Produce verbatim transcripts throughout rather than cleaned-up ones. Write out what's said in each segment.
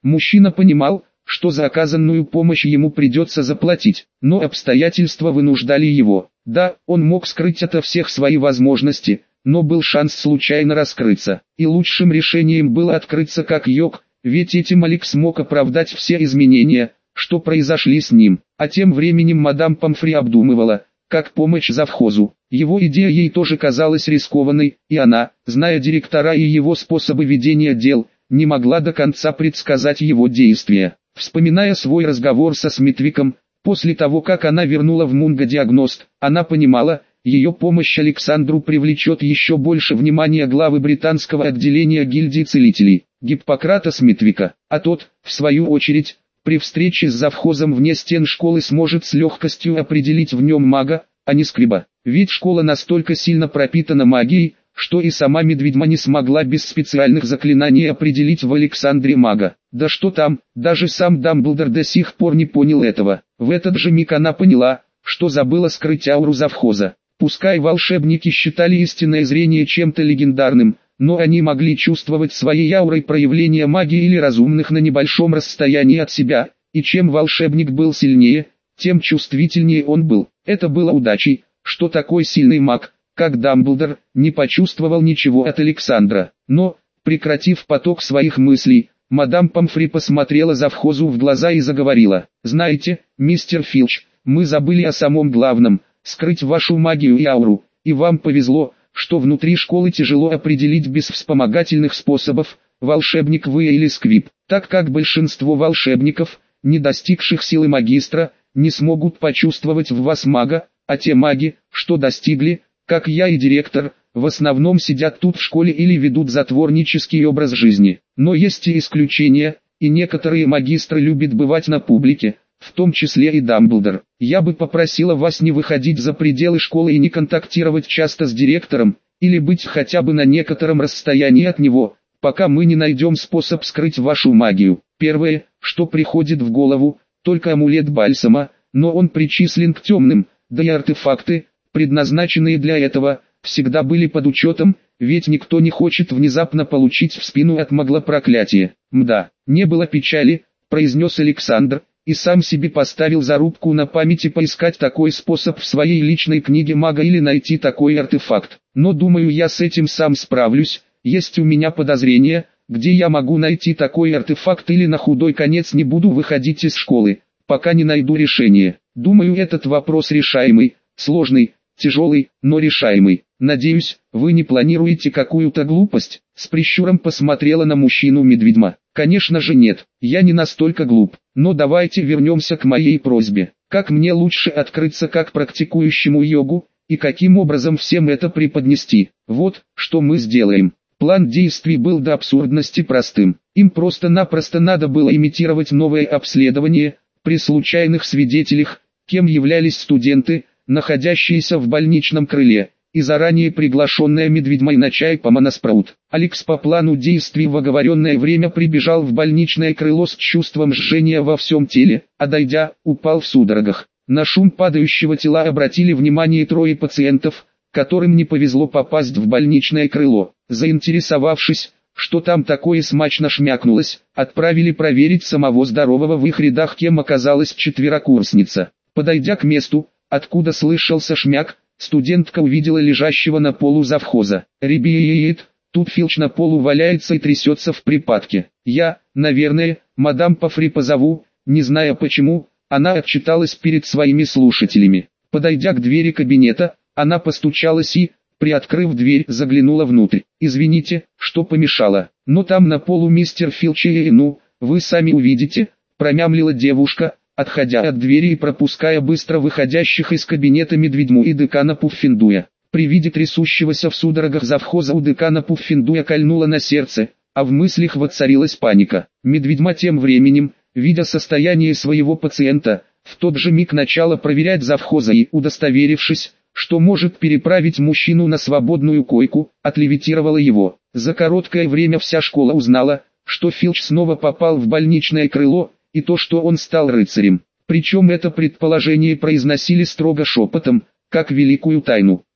Мужчина понимал, что за оказанную помощь ему придется заплатить, но обстоятельства вынуждали его. Да, он мог скрыть ото всех свои возможности, но был шанс случайно раскрыться, и лучшим решением было открыться как йог, ведь этим Алекс смог оправдать все изменения, что произошли с ним. А тем временем мадам Помфри обдумывала, как помочь завхозу. Его идея ей тоже казалась рискованной, и она, зная директора и его способы ведения дел, не могла до конца предсказать его действия. Вспоминая свой разговор со Смитвиком, после того как она вернула в Мунго диагност, она понимала, ее помощь Александру привлечет еще больше внимания главы британского отделения гильдии целителей, Гиппократа Смитвика, а тот, в свою очередь, при встрече с завхозом вне стен школы сможет с легкостью определить в нем мага, а не скриба. Ведь школа настолько сильно пропитана магией, что и сама Медведьма не смогла без специальных заклинаний определить в Александре мага. Да что там, даже сам Дамблдор до сих пор не понял этого. В этот же миг она поняла, что забыла скрыть ауру завхоза. Пускай волшебники считали истинное зрение чем-то легендарным, но они могли чувствовать своей аурой проявление магии или разумных на небольшом расстоянии от себя, и чем волшебник был сильнее, тем чувствительнее он был. Это было удачей, что такой сильный маг, как Дамблдор, не почувствовал ничего от Александра. Но, прекратив поток своих мыслей, мадам Помфри посмотрела завхозу в глаза и заговорила. «Знаете, мистер Филч, мы забыли о самом главном – скрыть вашу магию и ауру, и вам повезло, что внутри школы тяжело определить без вспомогательных способов, волшебник вы или сквиб, так как большинство волшебников, не достигших силы магистра, не смогут почувствовать в вас мага, а те маги, что достигли, как я и директор, в основном сидят тут в школе или ведут затворнический образ жизни. Но есть и исключения, и некоторые магистры любят бывать на публике, в том числе и Дамблдор. Я бы попросила вас не выходить за пределы школы и не контактировать часто с директором, или быть хотя бы на некотором расстоянии от него, пока мы не найдем способ скрыть вашу магию. Первое, что приходит в голову, только амулет бальсама, но он причислен к темным, да и артефакты, предназначенные для этого, всегда были под учетом, ведь никто не хочет внезапно получить в спину от магла проклятие. Мда, не было печали, произнес Александр, и сам себе поставил зарубку на памяти поискать такой способ в своей личной книге мага или найти такой артефакт. Но думаю, я с этим сам справлюсь, есть у меня подозрение, где я могу найти такой артефакт, или на худой конец не буду выходить из школы, пока не найду решение. Думаю, этот вопрос решаемый, сложный, тяжелый, но решаемый. Надеюсь, вы не планируете какую-то глупость? С прищуром посмотрела на мужчину Медведьма. Конечно же нет, я не настолько глуп. Но давайте вернемся к моей просьбе. Как мне лучше открыться как практикующему йогу, и каким образом всем это преподнести? Вот, что мы сделаем. План действий был до абсурдности простым. Им просто-напросто надо было имитировать новое обследование, при случайных свидетелях, кем являлись студенты, находящиеся в больничном крыле, и заранее приглашенная Медведьмой на чай по Моноспраут. Алекс по плану действий в оговоренное время прибежал в больничное крыло с чувством жжения во всем теле, а дойдя, упал в судорогах. На шум падающего тела обратили внимание трое пациентов, которым не повезло попасть в больничное крыло. Заинтересовавшись, что там такое смачно шмякнулось, отправили проверить самого здорового в их рядах, кем оказалась четверокурсница. Подойдя к месту, откуда слышался шмяк, студентка увидела лежащего на полу завхоза. «Ребят, тут Филч на полу валяется и трясется в припадке. Я, наверное, мадам Помфри позову», не зная почему, она отчиталась перед своими слушателями. Подойдя к двери кабинета, она постучалась и, приоткрыв дверь, заглянула внутрь. «Извините, что помешало, но там на полу мистер Филч и ну, вы сами увидите», промямлила девушка, отходя от двери и пропуская быстро выходящих из кабинета Медведьму и декана Пуффендуя. При виде трясущегося в судорогах завхоза у декана Пуффендуя кольнуло на сердце, а в мыслях воцарилась паника. Медведьма тем временем, видя состояние своего пациента, в тот же миг начала проверять завхоза и, удостоверившись, что может переправить мужчину на свободную койку, отлевитировала его. За короткое время вся школа узнала, что Филч снова попал в больничное крыло, и то, что он стал рыцарем. Причем это предположение произносили строго шепотом, как великую тайну.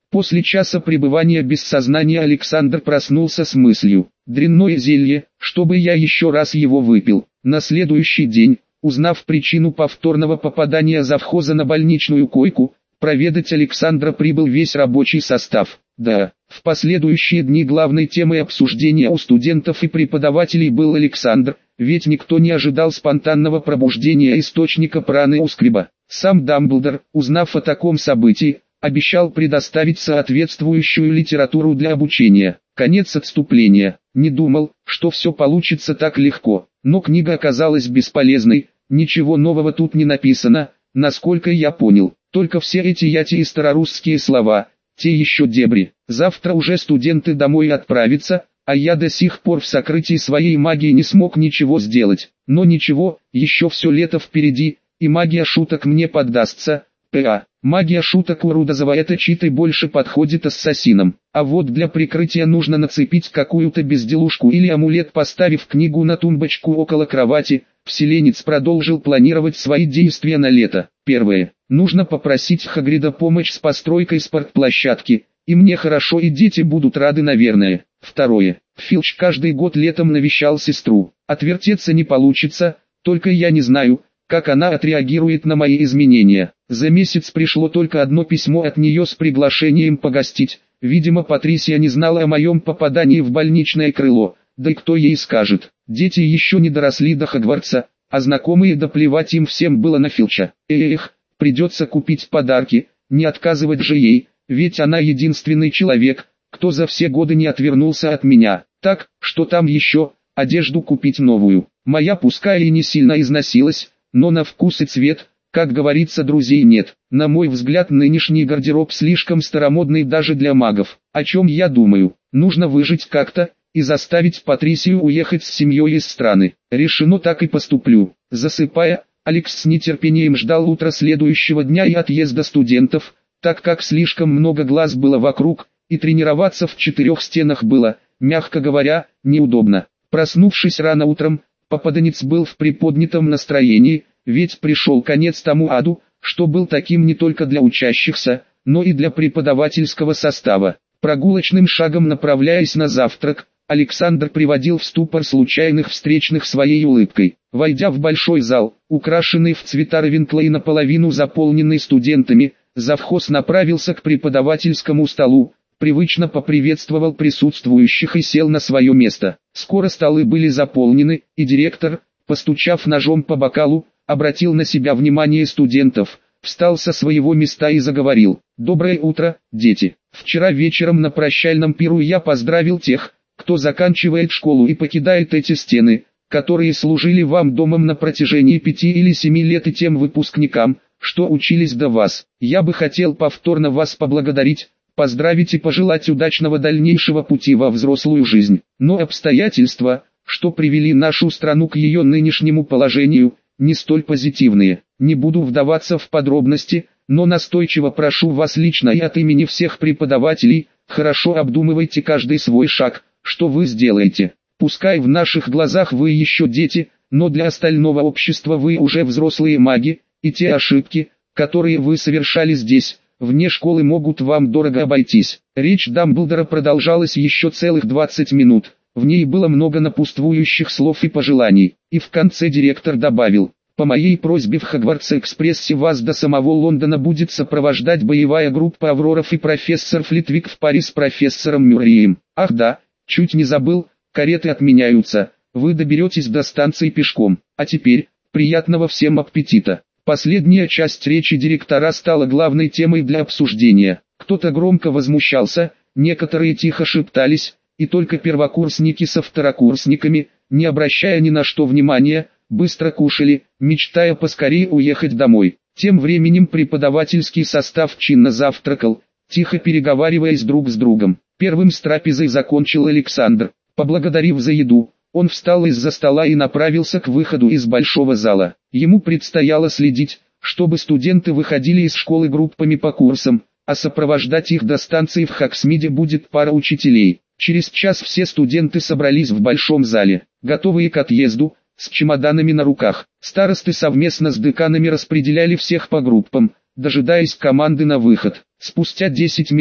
После часа пребывания без сознания Александр проснулся с мыслью: дрянное зелье, чтобы я еще раз его выпил. На следующий день, узнав причину повторного попадания завхоза на больничную койку, проведать Александра прибыл весь рабочий состав. Да, в последующие дни главной темой обсуждения у студентов и преподавателей был Александр, ведь никто не ожидал спонтанного пробуждения источника праны Ускреба. Сам Дамблдор, узнав о таком событии, обещал предоставить соответствующую литературу для обучения. Конец отступления. Не думал, что все получится так легко, но книга оказалась бесполезной, ничего нового тут не написано, насколько я понял, только все эти яти и старорусские слова, те еще дебри. Завтра уже студенты домой отправятся, а я до сих пор в сокрытии своей магии не смог ничего сделать. Но ничего, еще все лето впереди, и магия шуток мне поддастся. П.А. Магия шуток у Рудозова это читой больше подходит ассасинам. А вот для прикрытия нужно нацепить какую-то безделушку или амулет, поставив книгу на тумбочку около кровати. Вселенец продолжил планировать свои действия на лето. Первое. Нужно попросить Хагрида помочь с постройкой спортплощадки, и мне хорошо и дети будут рады, наверное. Второе. Филч каждый год летом навещал сестру. Отвертеться не получится, только я не знаю, как она отреагирует на мои изменения. За месяц пришло только одно письмо от нее с приглашением погостить. Видимо, Патрисия не знала о моем попадании в больничное крыло. Да и кто ей скажет? Дети еще не доросли до Хогвартса, а знакомые да плевать им всем было на Филча. Эх, придется купить подарки, не отказывать же ей, ведь она единственный человек, кто за все годы не отвернулся от меня. Так, что там еще? Одежду купить новую. Моя пускай и не сильно износилась, но на вкус и цвет, как говорится, друзей нет. На мой взгляд, нынешний гардероб слишком старомодный даже для магов. О чем я думаю? Нужно выжить как-то и заставить Патрисию уехать с семьей из страны. Решено, так и поступлю. Засыпая, Алекс с нетерпением ждал утра следующего дня и отъезда студентов, так как слишком много глаз было вокруг, и тренироваться в четырех стенах было, мягко говоря, неудобно. Проснувшись рано утром, попаданец был в приподнятом настроении, ведь пришел конец тому аду, что был таким не только для учащихся, но и для преподавательского состава. Прогулочным шагом направляясь на завтрак, Александр приводил в ступор случайных встречных своей улыбкой. Войдя в большой зал, украшенный в цвета Равенкла и наполовину заполненный студентами, завхоз направился к преподавательскому столу, привычно поприветствовал присутствующих и сел на свое место. Скоро столы были заполнены, и директор, постучав ножом по бокалу, обратил на себя внимание студентов, встал со своего места и заговорил. «Доброе утро, дети. Вчера вечером на прощальном пиру я поздравил тех, кто заканчивает школу и покидает эти стены, которые служили вам домом на протяжении пяти или семи лет, и тем выпускникам, что учились до вас. Я бы хотел повторно вас поблагодарить, поздравить и пожелать удачного дальнейшего пути во взрослую жизнь. Но обстоятельства, что привели нашу страну к ее нынешнему положению, не столь позитивные. Не буду вдаваться в подробности, но настойчиво прошу вас лично и от имени всех преподавателей, хорошо обдумывайте каждый свой шаг, что вы сделаете. Пускай в наших глазах вы еще дети, но для остального общества вы уже взрослые маги, и те ошибки, которые вы совершали здесь, вне школы, могут вам дорого обойтись». Речь Дамблдора продолжалась еще целых двадцать минут, в ней было много напутствующих слов и пожеланий, и в конце директор добавил: «По моей просьбе в Хогвартс-экспрессе вас до самого Лондона будет сопровождать боевая группа Авроров и профессор Флитвик в паре с профессором Мюрреем. Ах да, чуть не забыл, кареты отменяются, вы доберетесь до станции пешком. А теперь, приятного всем аппетита». Последняя часть речи директора стала главной темой для обсуждения. Кто-то громко возмущался, некоторые тихо шептались, и только первокурсники со второкурсниками, не обращая ни на что внимания, быстро кушали, мечтая поскорее уехать домой. Тем временем преподавательский состав чинно завтракал, тихо переговариваясь друг с другом. Первым с трапезой закончил Александр. Поблагодарив за еду, он встал из-за стола и направился к выходу из большого зала. Ему предстояло следить, чтобы студенты выходили из школы группами по курсам, а сопровождать их до станции в Хоксмиде будет пара учителей. Через час все студенты собрались в большом зале, готовые к отъезду, с чемоданами на руках. Старосты совместно с деканами распределяли всех по группам, дожидаясь команды на выход. Спустя десять минут,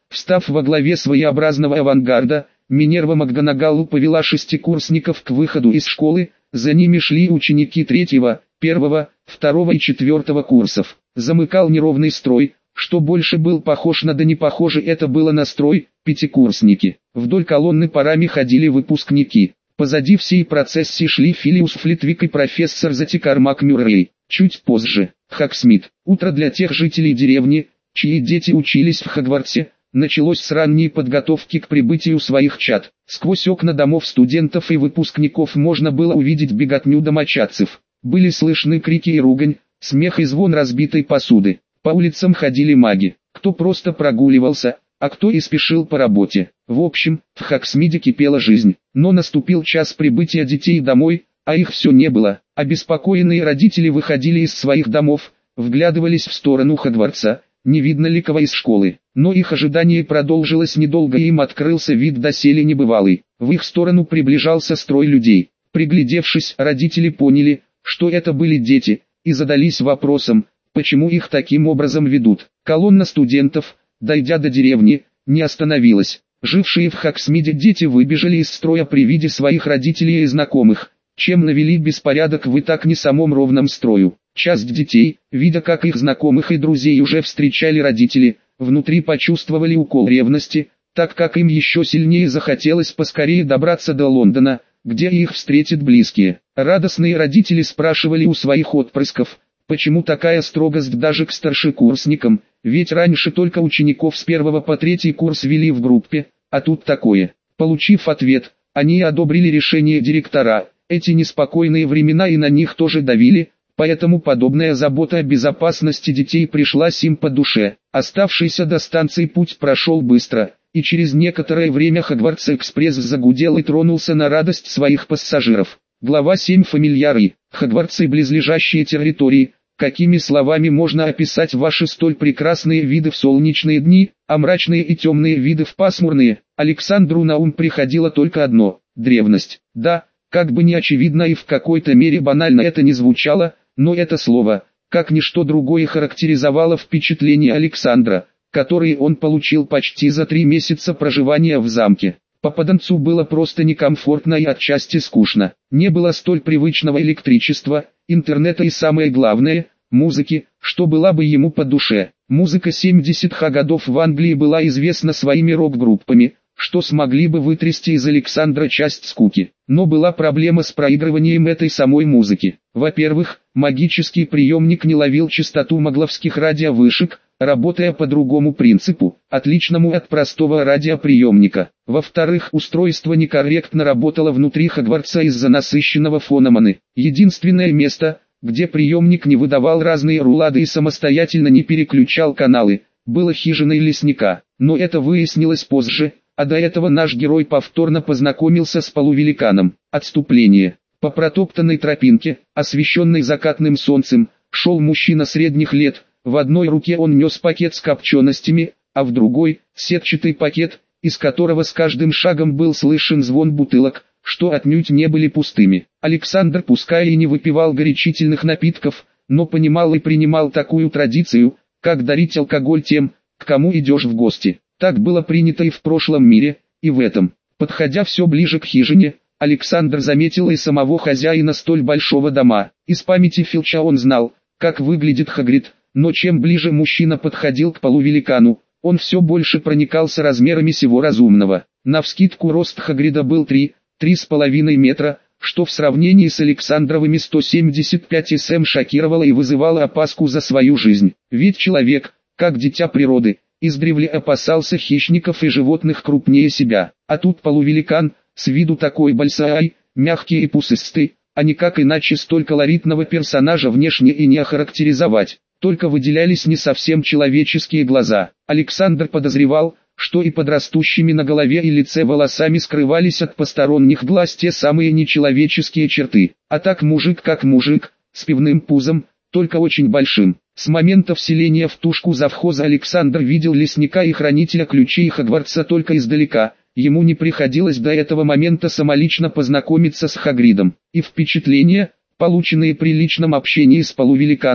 Встав во главе своеобразного авангарда, Минерва МакГонагалл повела шестикурсников к выходу из школы, за ними шли ученики третьего, первого, второго и четвертого курсов. Замыкал неровный строй, что больше был похож на да не похоже это было на строй, пятикурсники. Вдоль колонны парами ходили выпускники. Позади всей процессии шли Филиус Флитвик и профессор Затикар МакМюррей. Чуть позже, Хоксмит. Утро для тех жителей деревни, чьи дети учились в Хогвартсе, началось с ранней подготовки к прибытию своих чад. Сквозь окна домов студентов и выпускников можно было увидеть беготню домочадцев. Были слышны крики и ругань, смех и звон разбитой посуды. По улицам ходили маги, кто просто прогуливался, а кто и спешил по работе. В общем, в Хоксмиде кипела жизнь. Но наступил час прибытия детей домой, а их все не было. Обеспокоенные родители выходили из своих домов, вглядывались в сторону Хогвартса, не видно ли кого из школы. Но их ожидание продолжилось недолго и им открылся вид доселе небывалый. В их сторону приближался строй людей. Приглядевшись, родители поняли, что это были дети, и задались вопросом, почему их таким образом ведут. Колонна студентов, дойдя до деревни, не остановилась. Жившие в Хоксмиде дети выбежали из строя при виде своих родителей и знакомых, чем навели беспорядок в и так не самом ровном строю. Часть детей, видя как их знакомых и друзей уже встречали родители, внутри почувствовали укол ревности, так как им еще сильнее захотелось поскорее добраться до Лондона, где их встретят близкие. Радостные родители спрашивали у своих отпрысков, почему такая строгость даже к старшекурсникам, ведь раньше только учеников с первого по третий курс вели в группе, а тут такое. Получив ответ, они одобрили решение директора. Эти неспокойные времена и на них тоже давили, поэтому подобная забота о безопасности детей пришлась им по душе. Оставшийся до станции путь прошел быстро, и через некоторое время Хогвартс-экспресс загудел и тронулся на радость своих пассажиров. Глава семь. Фамильяры. Хогвартс и близлежащие территории. Какими словами можно описать ваши столь прекрасные виды в солнечные дни, а мрачные и темные виды в пасмурные? Александру на ум приходило только одно – древность. Да, как бы ни очевидно и в какой-то мере банально это не звучало, но это слово, как ничто другое, характеризовало впечатление Александра, которые он получил почти за три месяца проживания в замке. Попаданцу было просто некомфортно и отчасти скучно. Не было столь привычного электричества, интернета и самое главное, музыки, что была бы ему по душе. Музыка семидесятых годов в Англии была известна своими рок-группами, что смогли бы вытрясти из Александра часть скуки. Но была проблема с проигрыванием этой самой музыки. Во-первых, магический приемник не ловил частоту магловских радиовышек, работая по другому принципу, отличному от простого радиоприемника. Во-вторых, устройство некорректно работало внутри Хогвартса из-за насыщенного фона маны. Единственное место, где приемник не выдавал разные рулады и самостоятельно не переключал каналы, было хижиной лесника. Но это выяснилось позже, а до этого наш герой повторно познакомился с полувеликаном. Отступление. По протоптанной тропинке, освещенной закатным солнцем, шел мужчина средних лет. В одной руке он нес пакет с копченостями, а в другой – сетчатый пакет, из которого с каждым шагом был слышен звон бутылок, что отнюдь не были пустыми. Александр пускай и не выпивал горячительных напитков, но понимал и принимал такую традицию, как дарить алкоголь тем, к кому идешь в гости. Так было принято и в прошлом мире, и в этом. Подходя все ближе к хижине, Александр заметил и самого хозяина столь большого дома. Из памяти Филча он знал, как выглядит Хагрид. Но чем ближе мужчина подходил к полувеликану, он все больше проникался размерами сего разумного. Навскидку рост Хагрида был три, три с половиной метра, что в сравнении с Александровыми сто семьдесят пять сантиметров шокировало и вызывало опаску за свою жизнь. Ведь человек, как дитя природы, издревле опасался хищников и животных крупнее себя. А тут полувеликан, с виду такой большой, мягкий и пушистый, а никак иначе столь колоритного персонажа внешне и не охарактеризовать. Только выделялись не совсем человеческие глаза. Александр подозревал, что и под растущими на голове и лице волосами скрывались от посторонних глаз те самые нечеловеческие черты. А так мужик как мужик, с пивным пузом, только очень большим. С момента вселения в тушку завхоза Александр видел лесника и хранителя ключей Хогвартса только издалека. Ему не приходилось до этого момента самолично познакомиться с Хагридом. И впечатления, полученные при личном общении с полувеликаном,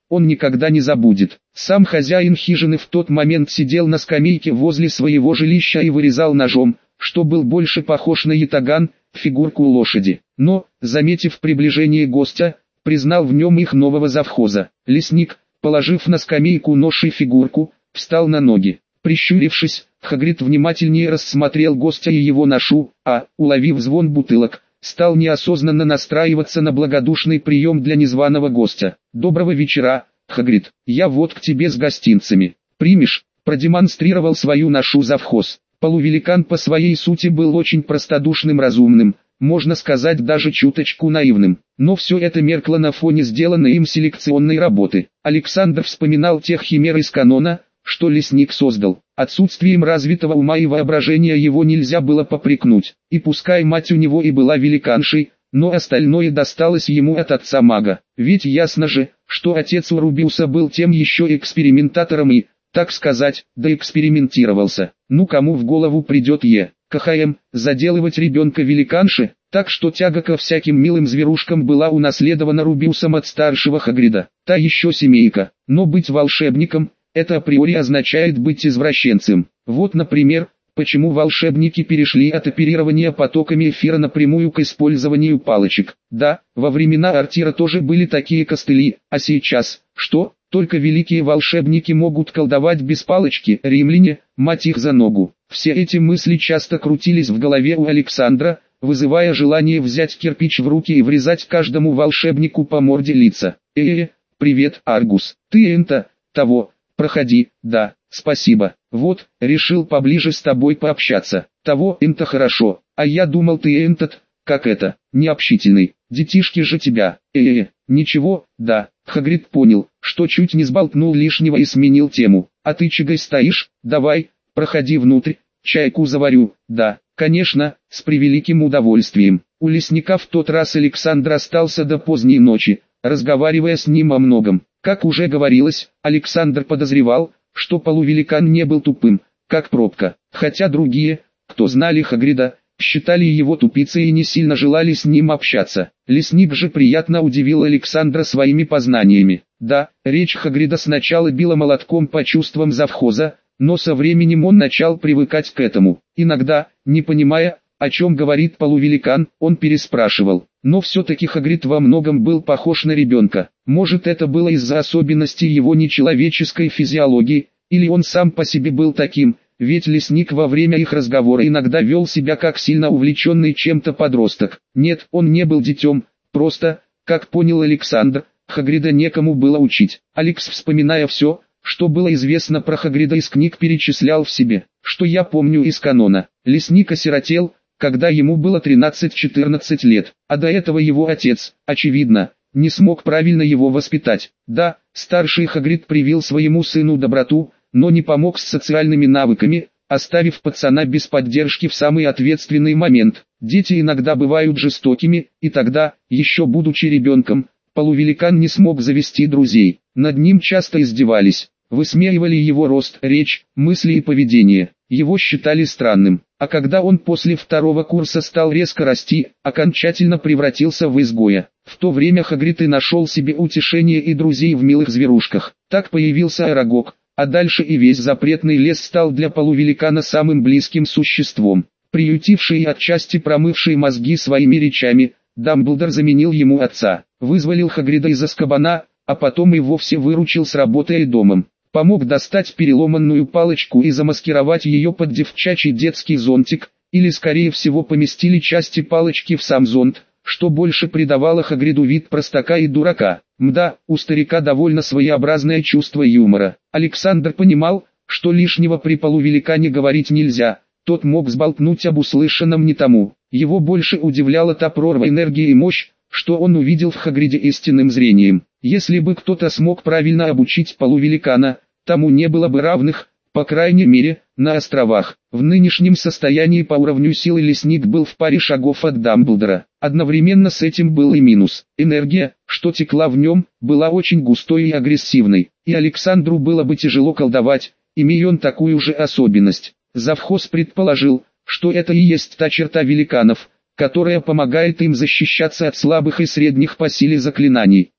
он никогда не забудет. Сам хозяин хижины в тот момент сидел на скамейке возле своего жилища и вырезал ножом, что был больше похож на ятаган, фигурку лошади. Но, заметив приближение гостя, признал в нем их нового завхоза. Лесник, положив на скамейку нож и фигурку, встал на ноги. Прищурившись, Хагрид внимательнее рассмотрел гостя и его ношу, а, уловив звон бутылок, стал неосознанно настраиваться на благодушный прием для незваного гостя. «Доброго вечера, Хагрид, я вот к тебе с гостинцами. Примешь?» Продемонстрировал свою ношу завхоз. Полувеликан по своей сути был очень простодушным, разумным, можно сказать даже чуточку наивным. Но все это меркло на фоне сделанной им селекционной работы. Александр вспоминал тех химер из канона, что лесник создал. Отсутствием развитого ума и воображения его нельзя было попрекнуть. И пускай мать у него и была великаншей, но остальное досталось ему от отца мага. Ведь ясно же, что отец у Рубиуса был тем еще экспериментатором и, так сказать, доэкспериментировался. Ну кому в голову придет Е. КХМ, заделывать ребенка великанши, так что тяга ко всяким милым зверушкам была унаследована Рубиусом от старшего Хагрида. Та еще семейка, но быть волшебником – это априори означает быть извращенцем. Вот, например, почему волшебники перешли от оперирования потоками эфира напрямую к использованию палочек. Да, во времена Артира тоже были такие костыли, а сейчас, что, только великие волшебники могут колдовать без палочки, римляне, мать их за ногу. Все эти мысли часто крутились в голове у Александра, вызывая желание взять кирпич в руки и врезать каждому волшебнику по морде лица. «Э-э, привет, Аргус, ты энто, того... Проходи, да, спасибо. Вот, решил поближе с тобой пообщаться. Того, энто хорошо, а я думал ты энтот, как это, необщительный. Детишки же тебя. Э-э, ничего, да». Хагрид понял, что чуть не сболтнул лишнего и сменил тему. «А ты чего стоишь? Давай, проходи внутрь, чайку заварю». «Да, конечно, с превеликим удовольствием». У лесника в тот раз Александр остался до поздней ночи, разговаривая с ним о многом. Как уже говорилось, Александр подозревал, что полувеликан не был тупым, как пробка, хотя другие, кто знали Хагрида, считали его тупицей и не сильно желали с ним общаться. Лесник же приятно удивил Александра своими познаниями. Да, речь Хагрида сначала била молотком по чувствам завхоза, но со временем он начал привыкать к этому. Иногда, не понимая, о чем говорит полувеликан, он переспрашивал. Но все-таки Хагрид во многом был похож на ребенка. Может, это было из-за особенностей его нечеловеческой физиологии, или он сам по себе был таким, ведь лесник во время их разговора иногда вел себя как сильно увлеченный чем-то подросток. Нет, он не был детем, просто, как понял Александр, Хагрида некому было учить. Алекс, вспоминая все, что было известно про Хагрида из книг, перечислял в себе, что я помню из канона. Лесник осиротел, когда ему было тринадцать-четырнадцать лет, а до этого его отец, очевидно, не смог правильно его воспитать. Да, старший Хагрид привил своему сыну доброту, но не помог с социальными навыками, оставив пацана без поддержки в самый ответственный момент. Дети иногда бывают жестокими, и тогда, еще будучи ребенком, полувеликан не смог завести друзей. Над ним часто издевались, высмеивали его рост, речь, мысли и поведение. Его считали странным, а когда он после второго курса стал резко расти, окончательно превратился в изгоя. В то время Хагрид и нашел себе утешение и друзей в милых зверушках. Так появился Арагог, а дальше и весь запретный лес стал для полувеликана самым близким существом. Приютивший и отчасти промывший мозги своими речами, Дамблдор заменил ему отца, вызволил Хагрида из Азкабана, а потом и вовсе выручил с работой и домом. Помог достать переломанную палочку и замаскировать ее под девчачий детский зонтик, или скорее всего поместили части палочки в сам зонт, что больше придавало Хагриду вид простака и дурака. Мда, у старика довольно своеобразное чувство юмора. Александр понимал, что лишнего при полувеликане говорить нельзя, тот мог сболтнуть об услышанном не тому. Его больше удивляла та прорва энергии и мощь, что он увидел в Хагриде истинным зрением. Если бы кто-то смог правильно обучить полувеликана, тому не было бы равных, по крайней мере, на островах. В нынешнем состоянии по уровню силы лесник был в паре шагов от Дамблдора. Одновременно с этим был и минус. Энергия, что текла в нем, была очень густой и агрессивной, и Александру было бы тяжело колдовать, имея он такую же особенность. Завхоз предположил, что это и есть та черта великанов, которая помогает им защищаться от слабых и средних по силе заклинаний.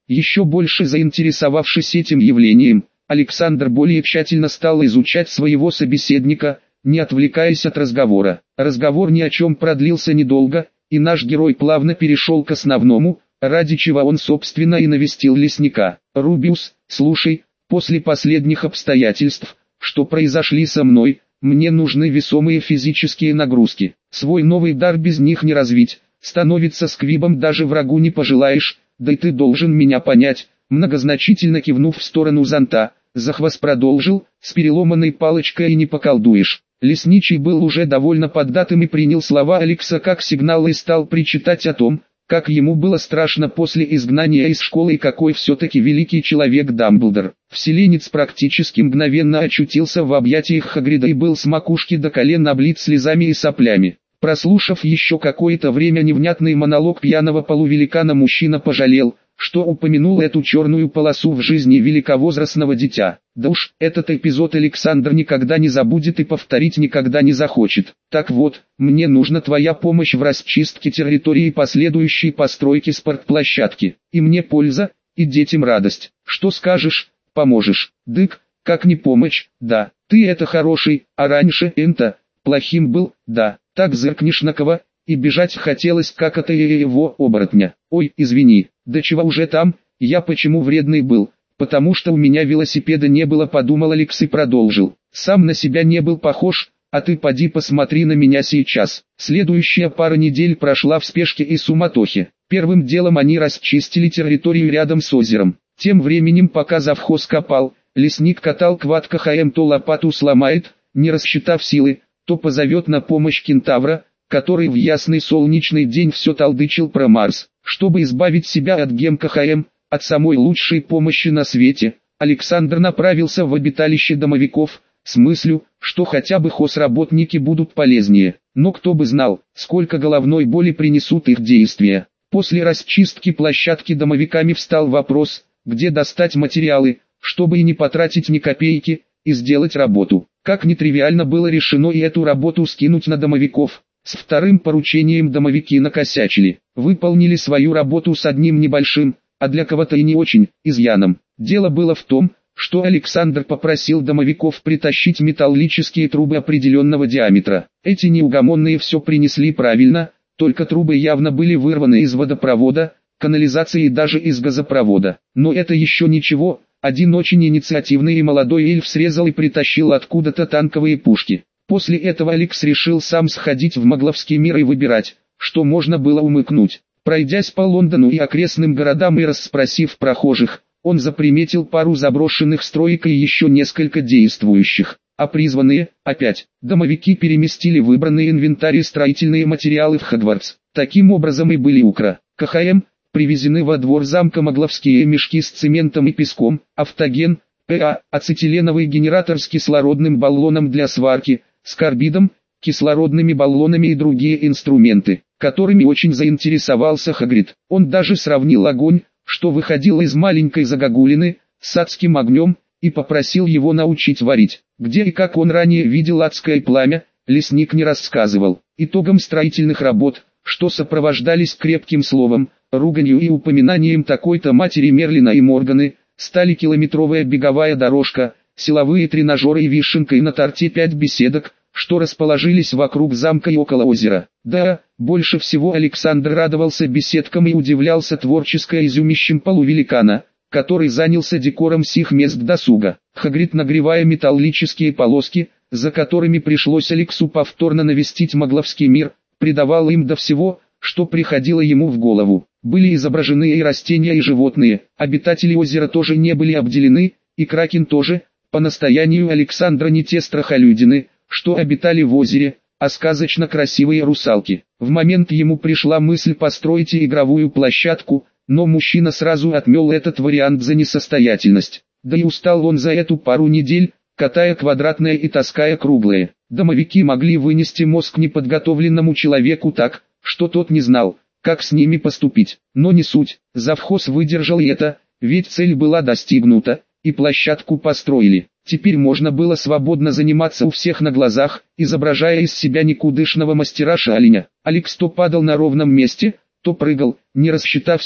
Еще больше заинтересовавшись этим явлением, Александр более тщательно стал изучать своего собеседника, не отвлекаясь от разговора. Разговор ни о чем продлился недолго, и наш герой плавно перешел к основному, ради чего он собственно и навестил лесника. «Рубиус, слушай, после последних обстоятельств, что произошли со мной, мне нужны весомые физические нагрузки. Свой новый дар без них не развить, становиться сквибом даже врагу не пожелаешь, да и ты должен меня понять». Многозначительно кивнув в сторону зонта, Захвост продолжил: «С переломанной палочкой и не поколдуешь». Лесничий был уже довольно поддатым и принял слова Алекса как сигнал и стал причитать о том, как ему было страшно после изгнания из школы и какой все-таки великий человек Дамблдор. Вселенец практически мгновенно очутился в объятиях Хагрида и был с макушки до колен облит слезами и соплями. Прослушав еще какое-то время невнятный монолог пьяного полувеликана, мужчина пожалел, что упомянул эту черную полосу в жизни великовозрастного дитя. Да уж, этот эпизод Александр никогда не забудет и повторить никогда не захочет. Так вот, мне нужна твоя помощь в расчистке территории и последующей постройке спортплощадки. И мне польза, и детям радость. Что скажешь, поможешь? Дык, как не помочь? Да, ты это хороший, а раньше это плохим был, да. Так зыркнешь на кого, и бежать хотелось, как от его оборотня. Ой, извини, да чего уже там, я почему вредный был? Потому что у меня велосипеда не было, подумал Алекс и продолжил. Сам на себя не был похож, а ты поди посмотри на меня сейчас. Следующая пара недель прошла в спешке и суматохе. Первым делом они расчистили территорию рядом с озером. Тем временем, пока завхоз копал, лесник катал квад КХМ, то лопату сломает, не рассчитав силы, то позовет на помощь кентавра, который в ясный солнечный день все толдычил про Марс. Чтобы избавить себя от гем КХМ, от самой лучшей помощи на свете, Александр направился в обиталище домовиков, с мыслью, что хотя бы хозработники будут полезнее. Но кто бы знал, сколько головной боли принесут их действия. После расчистки площадки домовиками встал вопрос, где достать материалы, чтобы и не потратить ни копейки, и сделать работу. Как нетривиально было решено и эту работу скинуть на домовиков. С вторым поручением домовики накосячили, выполнили свою работу с одним небольшим, а для кого-то и не очень, изъяном. Дело было в том, что Александр попросил домовиков притащить металлические трубы определенного диаметра. Эти неугомонные все принесли правильно, только трубы явно были вырваны из водопровода, канализации и даже из газопровода. Но это еще ничего. Один очень инициативный и молодой эльф срезал и притащил откуда-то танковые пушки. После этого Алекс решил сам сходить в Магловский мир и выбирать, что можно было умыкнуть. Пройдясь по Лондону и окрестным городам и расспросив прохожих, он заприметил пару заброшенных строек и еще несколько действующих. А призванные, опять, домовики переместили выбранные инвентарь и строительные материалы в Хогвартс. Таким образом и были Укра, КХМ, привезены во двор замка Магловские мешки с цементом и песком, автоген, ПА, ацетиленовый генератор с кислородным баллоном для сварки, с карбидом, кислородными баллонами и другие инструменты, которыми очень заинтересовался Хагрид. Он даже сравнил огонь, что выходил из маленькой загогулины, с адским огнем, и попросил его научить варить. Где и как он ранее видел адское пламя, лесник не рассказывал. Итогом строительных работ, что сопровождались крепким словом, руганью и упоминанием такой-то матери Мерлина и Морганы, стали километровая беговая дорожка, силовые тренажеры и вишенкой на торте пять беседок, что расположились вокруг замка и около озера. Да, больше всего Александр радовался беседкам и удивлялся творческо изюмищем полувеликана, который занялся декором сих мест досуга. Хагрид, нагревая металлические полоски, за которыми пришлось Алексу повторно навестить Магловский мир, придавал им до всего, что приходило ему в голову. Были изображены и растения, и животные, обитатели озера тоже не были обделены, и кракен тоже, по настоянию Александра, не те страхолюдины, что обитали в озере, а сказочно красивые русалки. В момент ему пришла мысль построить игровую площадку, но мужчина сразу отмел этот вариант за несостоятельность. Да и устал он за эту пару недель, катая квадратное и таская круглое. Домовики могли вынести мозг неподготовленному человеку так, что тот не знал, как с ними поступить. Но не суть, завхоз выдержал и это, ведь цель была достигнута, и площадку построили. Теперь можно было свободно заниматься у всех на глазах, изображая из себя никудышного мастера шаленя. Алекс то падал на ровном месте, то прыгал, не рассчитав силы,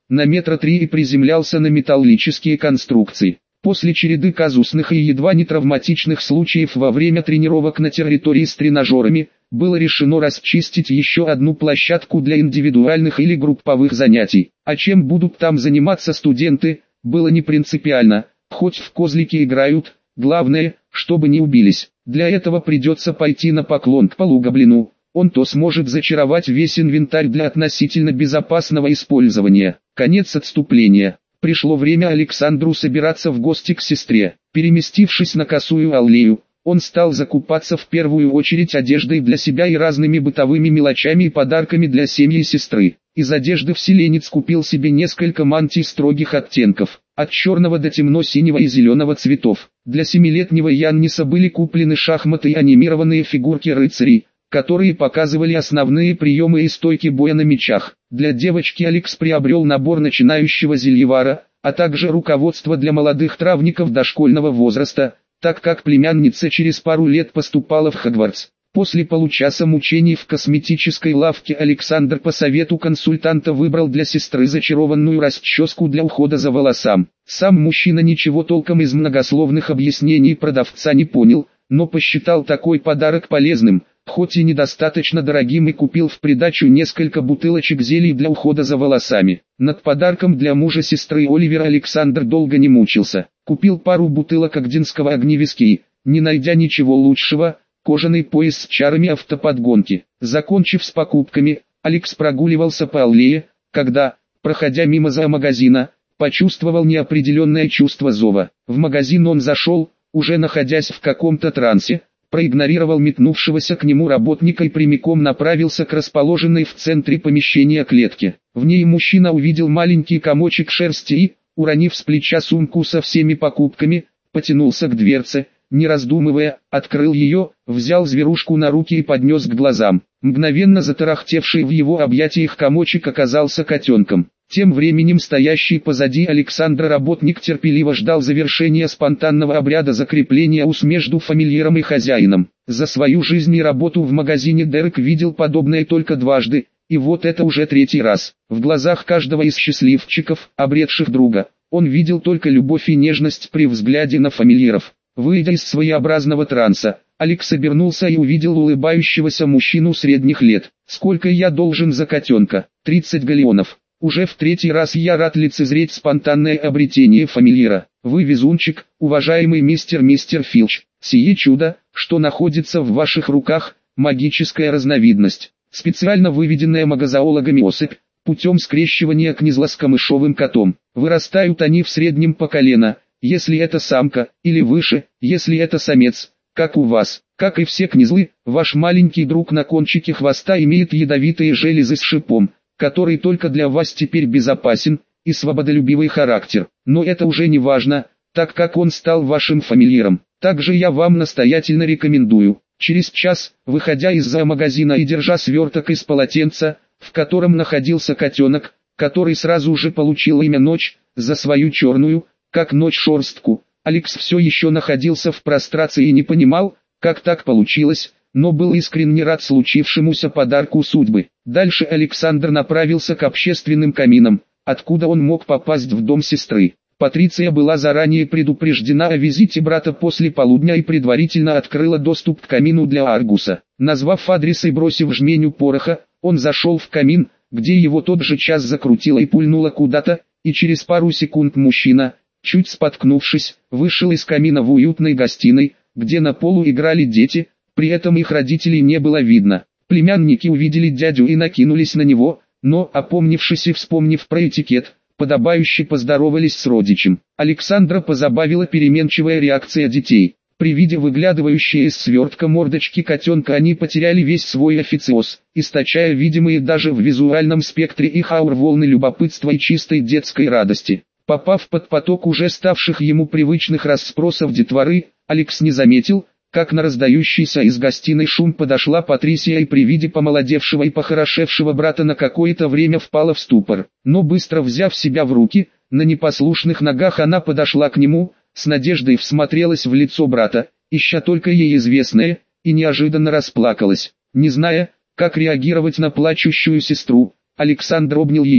на метра три и приземлялся на металлические конструкции. После череды казусных и едва не травматичных случаев во время тренировок на территории с тренажерами, было решено расчистить еще одну площадку для индивидуальных или групповых занятий. А чем будут там заниматься студенты, было не принципиально, хоть в козлики играют, главное, чтобы не убились. Для этого придется пойти на поклон к полугоблину, он то сможет зачаровать весь инвентарь для относительно безопасного использования. Конец отступления. Пришло время Александру собираться в гости к сестре. Переместившись на Косую аллею, он стал закупаться в первую очередь одеждой для себя и разными бытовыми мелочами и подарками для семьи сестры. Из одежды вселенец купил себе несколько мантий строгих оттенков, от черного до темно-синего и зеленого цветов. Для семилетнего Янниса были куплены шахматы и анимированные фигурки рыцарей, которые показывали основные приемы и стойки боя на мечах. Для девочки Алекс приобрел набор начинающего зельевара, а также руководство для молодых травников дошкольного возраста, так как племянница через пару лет поступала в Хогвартс. После получаса мучений в косметической лавке Александр по совету консультанта выбрал для сестры зачарованную расческу для ухода за волосам. Сам мужчина ничего толком из многословных объяснений продавца не понял, но посчитал такой подарок полезным, хоть и недостаточно дорогим, и купил в придачу несколько бутылочек зелий для ухода за волосами. Над подарком для мужа сестры Оливера Александр долго не мучился. Купил пару бутылок агдинского огневиски, не найдя ничего лучшего, кожаный пояс с чарами автоподгонки. Закончив с покупками, Алекс прогуливался по аллее, когда, проходя мимо зоомагазина, почувствовал неопределенное чувство зова. В магазин он зашел, уже находясь в каком-то трансе, проигнорировал метнувшегося к нему работника и прямиком направился к расположенной в центре помещения клетке. В ней мужчина увидел маленький комочек шерсти и, уронив с плеча сумку со всеми покупками, потянулся к дверце, не раздумывая, открыл ее, взял зверушку на руки и поднес к глазам. Мгновенно затарахтевший в его объятиях комочек оказался котенком. Тем временем стоящий позади Александра работник терпеливо ждал завершения спонтанного обряда закрепления уз между фамильяром и хозяином. За свою жизнь и работу в магазине Дерек видел подобное только дважды, и вот это уже третий раз. В глазах каждого из счастливчиков, обретших друга, он видел только любовь и нежность при взгляде на фамильяров. Выйдя из своеобразного транса, Алекс обернулся и увидел улыбающегося мужчину средних лет. «Сколько я должен за котенка?» «тридцать галеонов». Уже в третий раз я рад лицезреть спонтанное обретение фамильяра. Вы везунчик, уважаемый мистер мистер Филч. Сие чудо, что находится в ваших руках, магическая разновидность, специально выведенная магозоологами особь, путем скрещивания князла с камышовым котом. Вырастают они в среднем по колено, если это самка, или выше, если это самец, как у вас. Как и все князлы, ваш маленький друг на кончике хвоста имеет ядовитые железы с шипом, который только для вас теперь безопасен, и свободолюбивый характер. Но это уже не важно, так как он стал вашим фамильяром. Также я вам настоятельно рекомендую, через час, выходя из зоомагазина и держа сверток из полотенца, в котором находился котенок, который сразу же получил имя Ночь, за свою черную, как ночь шерстку, Алекс все еще находился в прострации и не понимал, как так получилось, но был искренне рад случившемуся подарку судьбы. Дальше Александр направился к общественным каминам, откуда он мог попасть в дом сестры. Патриция была заранее предупреждена о визите брата после полудня и предварительно открыла доступ к камину для Аргуса. Назвав адрес и бросив жменю пороха, он зашел в камин, где его тот же час закрутило и пульнуло куда-то, и через пару секунд мужчина, чуть споткнувшись, вышел из камина в уютной гостиной, где на полу играли дети, при этом их родителей не было видно. Племянники увидели дядю и накинулись на него, но, опомнившись и вспомнив про этикет, подобающе поздоровались с родичем. Александра позабавила переменчивая реакция детей. При виде выглядывающей из свертка мордочки котенка они потеряли весь свой официоз, источая видимые даже в визуальном спектре их аур волны любопытства и чистой детской радости. Попав под поток уже ставших ему привычных расспросов детворы, Алекс не заметил, как на раздающийся из гостиной шум подошла Патрисия и при виде помолодевшего и похорошевшего брата на какое-то время впала в ступор. Но быстро взяв себя в руки, на непослушных ногах она подошла к нему, с надеждой всмотрелась в лицо брата, ища только ей известное, и неожиданно расплакалась. Не зная, как реагировать на плачущую сестру, Александр обнял ее.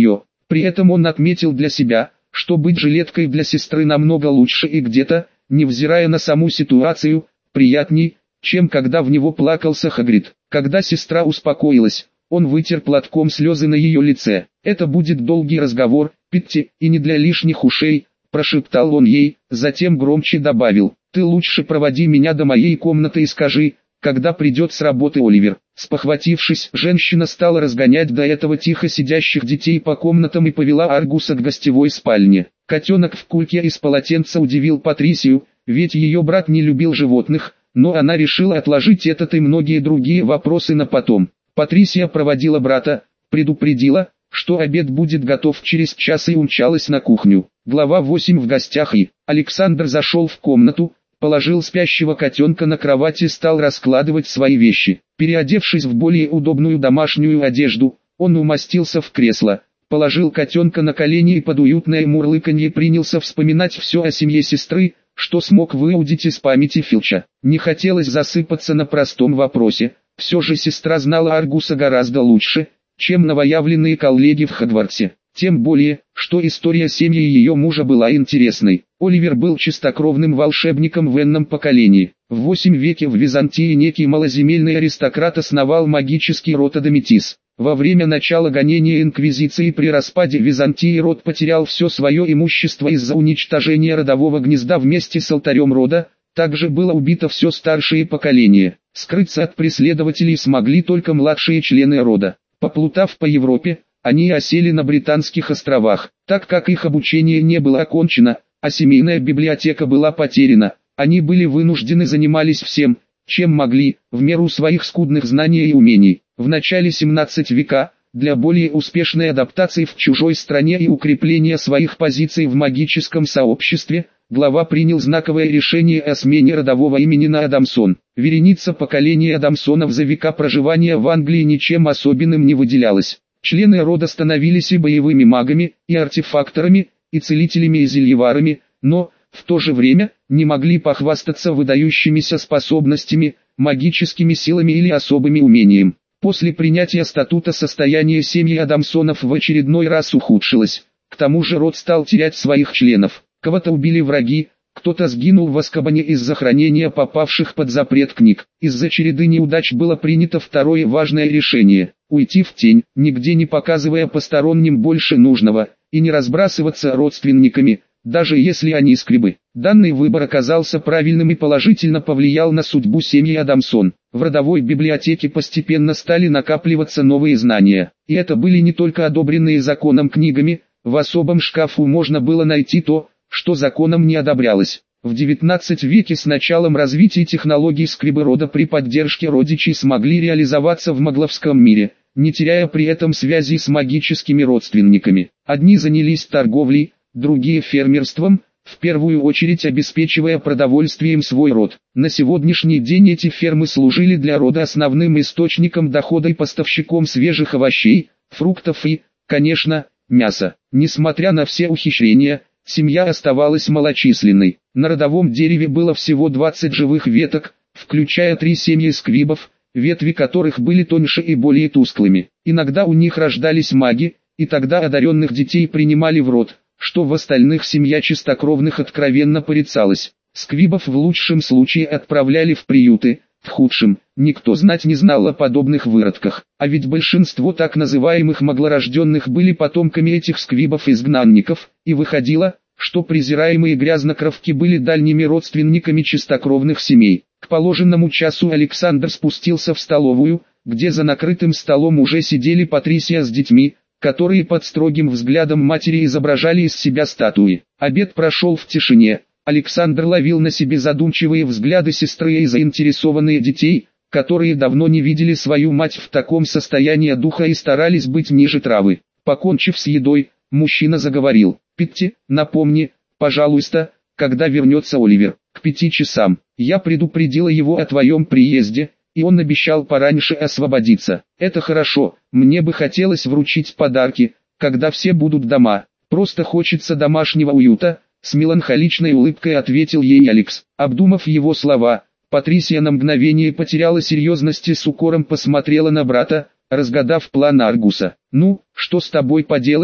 При этом он отметил для себя, что быть жилеткой для сестры намного лучше и где-то, невзирая на саму ситуацию, приятней, чем когда в него плакался Хагрид. Когда сестра успокоилась, он вытер платком слезы на ее лице. «Это будет долгий разговор, Питти, и не для лишних ушей», – прошептал он ей, затем громче добавил: «Ты лучше проводи меня до моей комнаты и скажи, когда придет с работы Оливер». Спохватившись, женщина стала разгонять до этого тихо сидящих детей по комнатам и повела Аргуса к гостевой спальне. Котенок в кульке из полотенца удивил Патрисию, ведь ее брат не любил животных, но она решила отложить этот и многие другие вопросы на потом. Патрисия проводила брата, предупредила, что обед будет готов через час, и умчалась на кухню. Глава восемь. В гостях. И Александр зашел в комнату, положил спящего котенка на кровать и стал раскладывать свои вещи. Переодевшись в более удобную домашнюю одежду, он умостился в кресло, положил котенка на колени и под уютное мурлыканье принялся вспоминать все о семье сестры, что смог выудить из памяти Филча. Не хотелось засыпаться на простом вопросе, все же сестра знала Аргуса гораздо лучше, чем новоявленные коллеги в Хогвартсе. Тем более, что история семьи ее мужа была интересной. Оливер был чистокровным волшебником в энном поколении. В восьмом веке в Византии некий малоземельный аристократ основал магический род Адаметис. Во время начала гонения инквизиции при распаде Византии род потерял все свое имущество из-за уничтожения родового гнезда вместе с алтарем рода. Также было убито все старшее поколение. Скрыться от преследователей смогли только младшие члены рода. Поплутав по Европе, они осели на Британских островах. Так как их обучение не было окончено, а семейная библиотека была потеряна, они были вынуждены занимались всем, чем могли, в меру своих скудных знаний и умений. В начале семнадцатого века, для более успешной адаптации в чужой стране и укрепления своих позиций в магическом сообществе, глава принял знаковое решение о смене родового имени на Адамсон. Вереница поколений Адамсонов за века проживания в Англии ничем особенным не выделялась. Члены рода становились и боевыми магами, и артефакторами, и целителями и зельеварами, но, в то же время, не могли похвастаться выдающимися способностями, магическими силами или особыми умениями. После принятия статута состояние семьи Адамсонов в очередной раз ухудшилось. К тому же род стал терять своих членов. Кого-то убили враги, кто-то сгинул в Азкабане из-за хранения попавших под запрет книг. Из-за череды неудач было принято второе важное решение – уйти в тень, нигде не показывая посторонним больше нужного, и не разбрасываться родственниками, даже если они скребы. Данный выбор оказался правильным и положительно повлиял на судьбу семьи Адамсон. В родовой библиотеке постепенно стали накапливаться новые знания. И это были не только одобренные законом книгами, в особом шкафу можно было найти то, что законом не одобрялось. В девятнадцатом веке с началом развития технологий скребы рода при поддержке родичей смогли реализоваться в магловском мире, не теряя при этом связи с магическими родственниками. Одни занялись торговлей, другие фермерством, в первую очередь обеспечивая продовольствием свой род. На сегодняшний день эти фермы служили для рода основным источником дохода и поставщиком свежих овощей, фруктов и, конечно, мяса. Несмотря на все ухищрения, семья оставалась малочисленной. На родовом дереве было всего двадцать живых веток, включая три семьи сквибов, ветви которых были тоньше и более тусклыми. Иногда у них рождались маги, и тогда одаренных детей принимали в род, что в остальных семья чистокровных откровенно порицалась. Сквибов в лучшем случае отправляли в приюты, в худшем, никто знать не знал о подобных выродках. А ведь большинство так называемых маглорожденных были потомками этих сквибов-изгнанников, и выходило, что презираемые грязнокровки были дальними родственниками чистокровных семей. К положенному часу Александр спустился в столовую, где за накрытым столом уже сидели Патрисия с детьми, которые под строгим взглядом матери изображали из себя статуи. Обед прошел в тишине. Александр ловил на себе задумчивые взгляды сестры и заинтересованные детей, которые давно не видели свою мать в таком состоянии духа и старались быть ниже травы. Покончив с едой, мужчина заговорил: «Питти, напомни, пожалуйста, когда вернется Оливер?» «К пяти часам. Я предупредила его о твоем приезде, и он обещал пораньше освободиться». «Это хорошо, мне бы хотелось вручить подарки, когда все будут дома. Просто хочется домашнего уюта», — с меланхоличной улыбкой ответил ей Алекс. Обдумав его слова, Патрисия на мгновение потеряла серьезность и с укором посмотрела на брата, разгадав план Аргуса. «Ну, что с тобой поделать?» —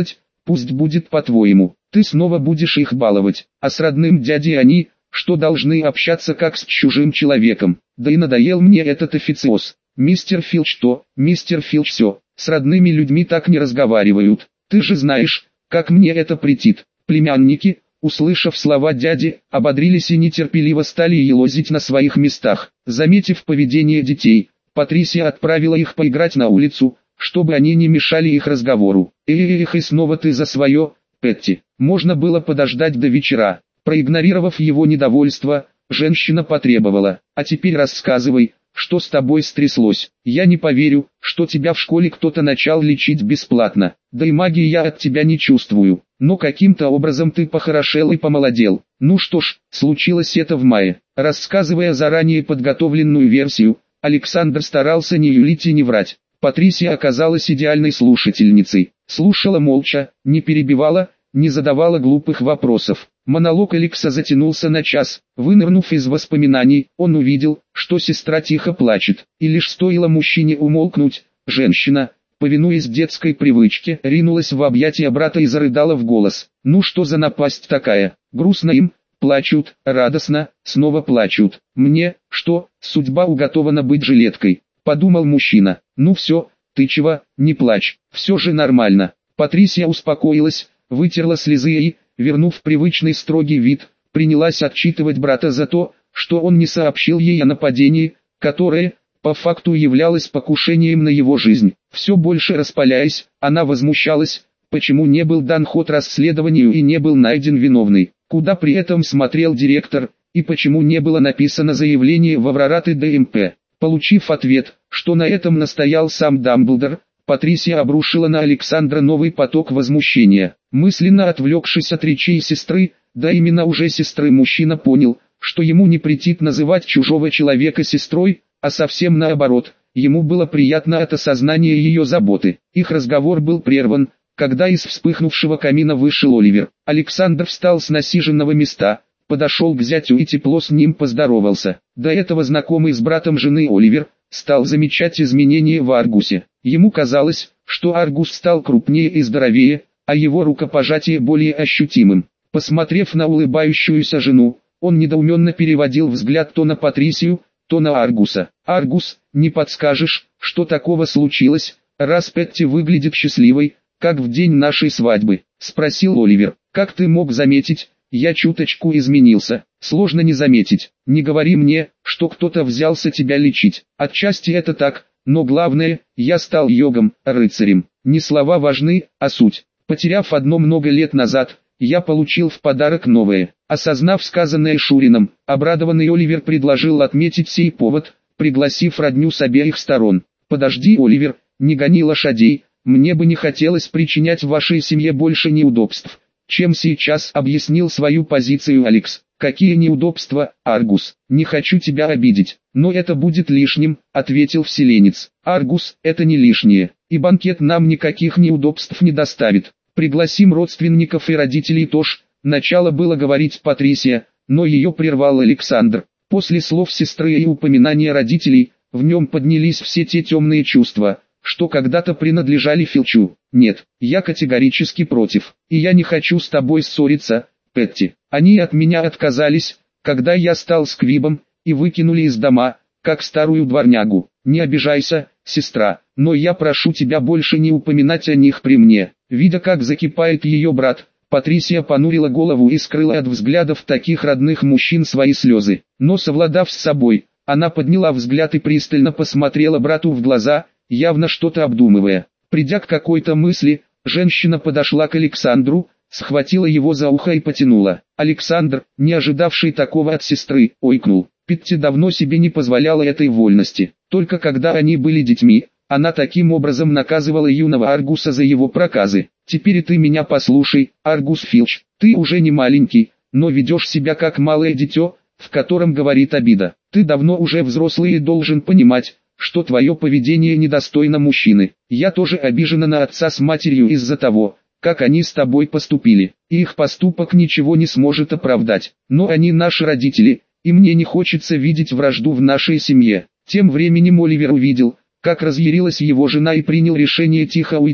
Пусть будет по-твоему, ты снова будешь их баловать, а с родным дядей они, что должны общаться как с чужим человеком. Да и надоел мне этот официоз. Мистер Филч то, мистер Филч сё, с родными людьми так не разговаривают. Ты же знаешь, как мне это претит. Племянники, услышав слова дяди, ободрились и нетерпеливо стали елозить на своих местах. Заметив поведение детей, Патрисия отправила их поиграть на улицу, чтобы они не мешали их разговору. Эх, и снова ты за свое, Петти. Можно было подождать до вечера. Проигнорировав его недовольство, женщина потребовала: а теперь рассказывай, что с тобой стряслось. Я не поверю, что тебя в школе кто-то начал лечить бесплатно. Да и магии я от тебя не чувствую. Но каким-то образом ты похорошел и помолодел. Ну что ж, случилось это в мае. Рассказывая заранее подготовленную версию, Александр старался не юлить и не врать. Патрисия оказалась идеальной слушательницей. Слушала молча, не перебивала, не задавала глупых вопросов. Монолог Алекса затянулся на час. Вынырнув из воспоминаний, он увидел, что сестра тихо плачет. И лишь стоило мужчине умолкнуть, женщина, повинуясь детской привычке, ринулась в объятия брата и зарыдала в голос. Ну что за напасть такая? Грустно им, плачут, радостно, снова плачут. Мне, что, судьба уготована быть жилеткой? Подумал мужчина. Ну все, ты чего, не плачь, все же нормально. Патрисия успокоилась, вытерла слезы и, вернув привычный строгий вид, принялась отчитывать брата за то, что он не сообщил ей о нападении, которое, по факту являлось покушением на его жизнь. Все больше распаляясь, она возмущалась, почему не был дан ход расследованию и не был найден виновный, куда при этом смотрел директор, и почему не было написано заявление в Аврорат и ДМП. Получив ответ, что на этом настоял сам Дамблдор, Патрисия обрушила на Александра новый поток возмущения. Мысленно отвлекшись от речей сестры, да именно уже сестры, мужчина понял, что ему не претит называть чужого человека сестрой, а совсем наоборот, ему было приятно от осознания ее заботы. Их разговор был прерван, когда из вспыхнувшего камина вышел Оливер. Александр встал с насиженного места, подошел к зятю и тепло с ним поздоровался. До этого знакомый с братом жены Оливер стал замечать изменения в Аргусе. Ему казалось, что Аргус стал крупнее и здоровее, а его рукопожатие более ощутимым. Посмотрев на улыбающуюся жену, он недоуменно переводил взгляд то на Патрисию, то на Аргуса. «Аргус, не подскажешь, что такого случилось, раз Петти выглядит счастливой, как в день нашей свадьбы?» — спросил Оливер. «Как ты мог заметить, я чуточку изменился». «Сложно не заметить. Не говори мне, что кто-то взялся тебя лечить. Отчасти это так, но главное, я стал йогом, рыцарем. Не слова важны, а суть. Потеряв одно много лет назад, я получил в подарок новое». Осознав сказанное Шурином, обрадованный Оливер предложил отметить сей повод, пригласив родню с обеих сторон. «Подожди, Оливер, не гони лошадей, мне бы не хотелось причинять вашей семье больше неудобств, чем сейчас», — объяснил свою позицию Алекс. «Какие неудобства, Аргус? Не хочу тебя обидеть, но это будет лишним», — ответил вселенец. «Аргус, это не лишнее, и банкет нам никаких неудобств не доставит. Пригласим родственников и родителей тоже». Начало было говорить Патрисия, но ее прервал Александр. После слов сестры и упоминания родителей, в нем поднялись все те темные чувства, что когда-то принадлежали Филчу. «Нет, я категорически против, и я не хочу с тобой ссориться, Петти. Они от меня отказались, когда я стал сквибом, и выкинули из дома, как старую дворнягу. Не обижайся, сестра, но я прошу тебя больше не упоминать о них при мне». Видя, как закипает ее брат, Патрисия понурила голову и скрыла от взглядов таких родных мужчин свои слезы. Но совладав с собой, она подняла взгляд и пристально посмотрела брату в глаза, явно что-то обдумывая. Придя к какой-то мысли, женщина подошла к Александру, схватила его за ухо и потянула. Александр, не ожидавший такого от сестры, ойкнул. Петти давно себе не позволяла этой вольности. Только когда они были детьми, она таким образом наказывала юного Аргуса за его проказы. «Теперь и ты меня послушай, Аргус Филч, ты уже не маленький, но ведешь себя как малое дитё, в котором говорит обида. Ты давно уже взрослый и должен понимать, что твое поведение недостойно мужчины. Я тоже обижена на отца с матерью из-за того, как они с тобой поступили, и их поступок ничего не сможет оправдать. Но они наши родители, и мне не хочется видеть вражду в нашей семье». Тем временем Оливер увидел, как разъярилась его жена, и принял решение тихо уйти,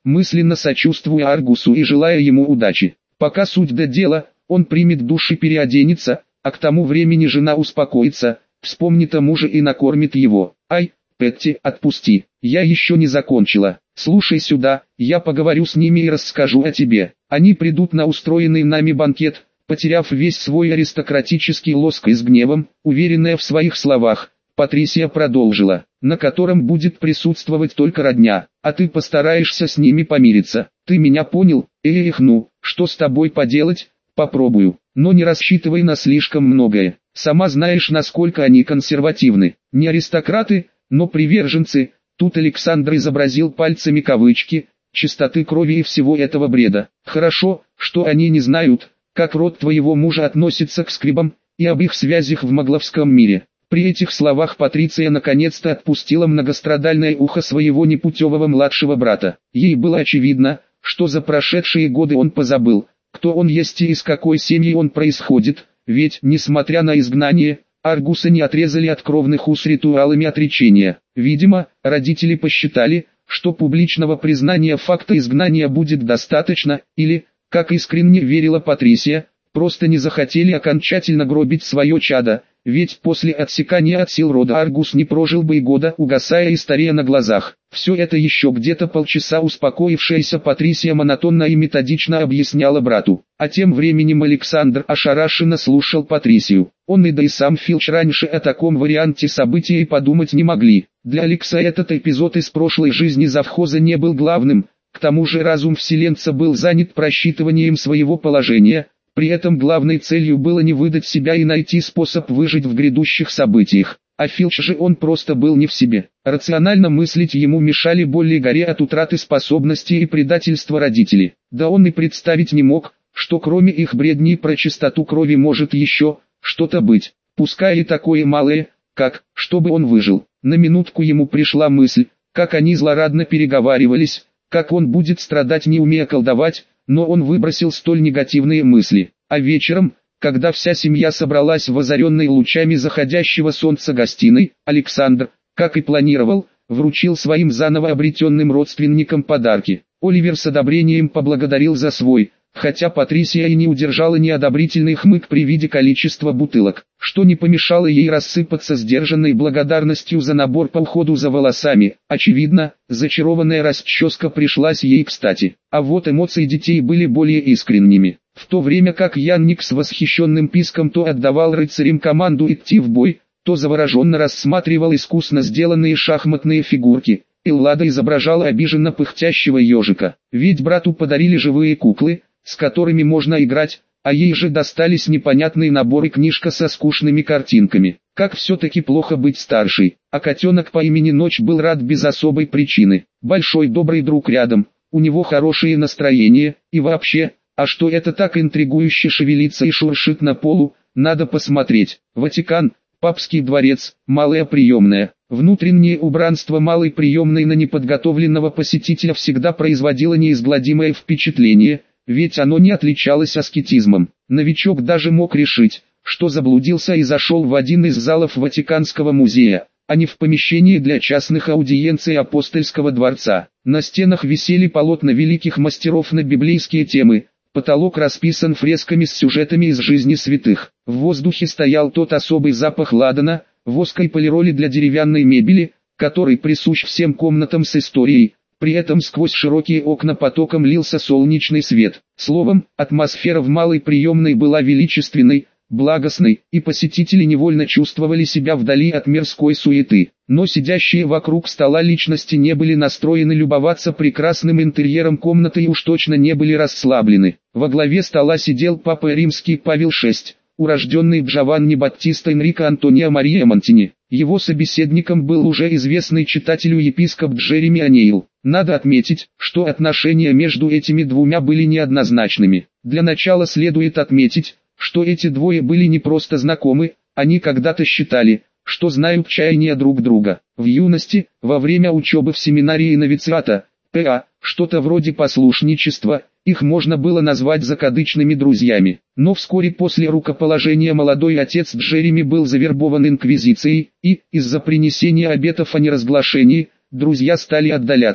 мысленно сочувствуя Аргусу и желая ему удачи. Пока суть до дела, он примет душ и переоденется, а к тому времени жена успокоится, вспомнит о муже и накормит его. Ай, Петти, отпусти, я еще не закончила. Слушай сюда, я поговорю с ними и расскажу о тебе. Они придут на устроенный нами банкет, потеряв весь свой аристократический лоск и с гневом, уверенная в своих словах, Патрисия продолжила, на котором будет присутствовать только родня, а ты постараешься с ними помириться. Ты меня понял? Эх, ну, что с тобой поделать? Попробую, но не рассчитывай на слишком многое. Сама знаешь, насколько они консервативны. Не аристократы, но приверженцы. Тут Александр изобразил пальцами кавычки, чистоты крови и всего этого бреда. Хорошо, что они не знают, как род твоего мужа относится к скрибам, и об их связях в магловском мире. При этих словах Патриция наконец-то отпустила многострадальное ухо своего непутевого младшего брата. Ей было очевидно, что за прошедшие годы он позабыл, кто он есть и из какой семьи он происходит, ведь, несмотря на изгнание, Аргуса не отрезали от кровных уз ритуалами отречения. Видимо, родители посчитали, что публичного признания факта изгнания будет достаточно, или, как искренне верила Патрисия, просто не захотели окончательно гробить свое чадо, ведь после отсекания от сил рода Аргус не прожил бы и года, угасая и старея на глазах. Все это еще где-то полчаса успокоившаяся Патрисия монотонно и методично объясняла брату, а тем временем Александр ошарашенно слушал Патрисию. Он и да и сам Филч раньше о таком варианте событий и подумать не могли. Для Алекса этот эпизод из прошлой жизни завхоза не был главным, к тому же разум вселенца был занят просчитыванием своего положения. При этом главной целью было не выдать себя и найти способ выжить в грядущих событиях. А Филч же он просто был не в себе. Рационально мыслить ему мешали боль и горе от утраты способностей и предательства родителей. Да он и представить не мог, что кроме их бредней про чистоту крови может еще что-то быть. Пускай и такое малое, как, чтобы он выжил. На минутку ему пришла мысль, как они злорадно переговаривались, как он будет страдать не умея колдовать, но он выбросил столь негативные мысли. А вечером, когда вся семья собралась в озаренной лучами заходящего солнца гостиной, Александр, как и планировал, вручил своим заново обретенным родственникам подарки. Оливер с одобрением поблагодарил за свой, хотя Патрисия и не удержала неодобрительный хмык при виде количества бутылок, что не помешало ей рассыпаться сдержанной благодарностью за набор по уходу за волосами. Очевидно, зачарованная расческа пришлась ей кстати. А вот эмоции детей были более искренними. В то время как Янник с восхищенным писком то отдавал рыцарям команду идти в бой, то завороженно рассматривал искусно сделанные шахматные фигурки. Эллада изображала обиженно пыхтящего ежика, ведь брату подарили живые куклы, с которыми можно играть, а ей же достались непонятные наборы книжка со скучными картинками. Как все-таки плохо быть старшей, а котенок по имени Ночь был рад без особой причины. Большой добрый друг рядом, у него хорошее настроение, и вообще, а что это так интригующе шевелится и шуршит на полу, надо посмотреть. Ватикан, папский дворец, малая приемная. Внутреннее убранство малой приемной на неподготовленного посетителя всегда производило неизгладимое впечатление, ведь оно не отличалось аскетизмом. Новичок даже мог решить, что заблудился и зашел в один из залов Ватиканского музея, а не в помещении для частных аудиенций апостольского дворца. На стенах висели полотна великих мастеров на библейские темы, потолок расписан фресками с сюжетами из жизни святых. В воздухе стоял тот особый запах ладана, воска и полироли для деревянной мебели, который присущ всем комнатам с историей. При этом сквозь широкие окна потоком лился солнечный свет. Словом, атмосфера в малой приемной была величественной, благостной, и посетители невольно чувствовали себя вдали от мирской суеты. Но сидящие вокруг стола личности не были настроены любоваться прекрасным интерьером комнаты и уж точно не были расслаблены. Во главе стола сидел папа римский Павел шестой, урожденный Джованни Баттиста Энрико Антонио Мария Монтини. Его собеседником был уже известный читателю епископ Джереми Анейл. Надо отметить, что отношения между этими двумя были неоднозначными. Для начала следует отметить, что эти двое были не просто знакомы, они когда-то считали, что знают чаяния друг друга. В юности, во время учебы в семинарии новициата, ПА, что-то вроде послушничества, их можно было назвать закадычными друзьями. Но вскоре после рукоположения молодой отец Джереми был завербован инквизицией, и, из-за принесения обетов о неразглашении, друзья стали отдаляться.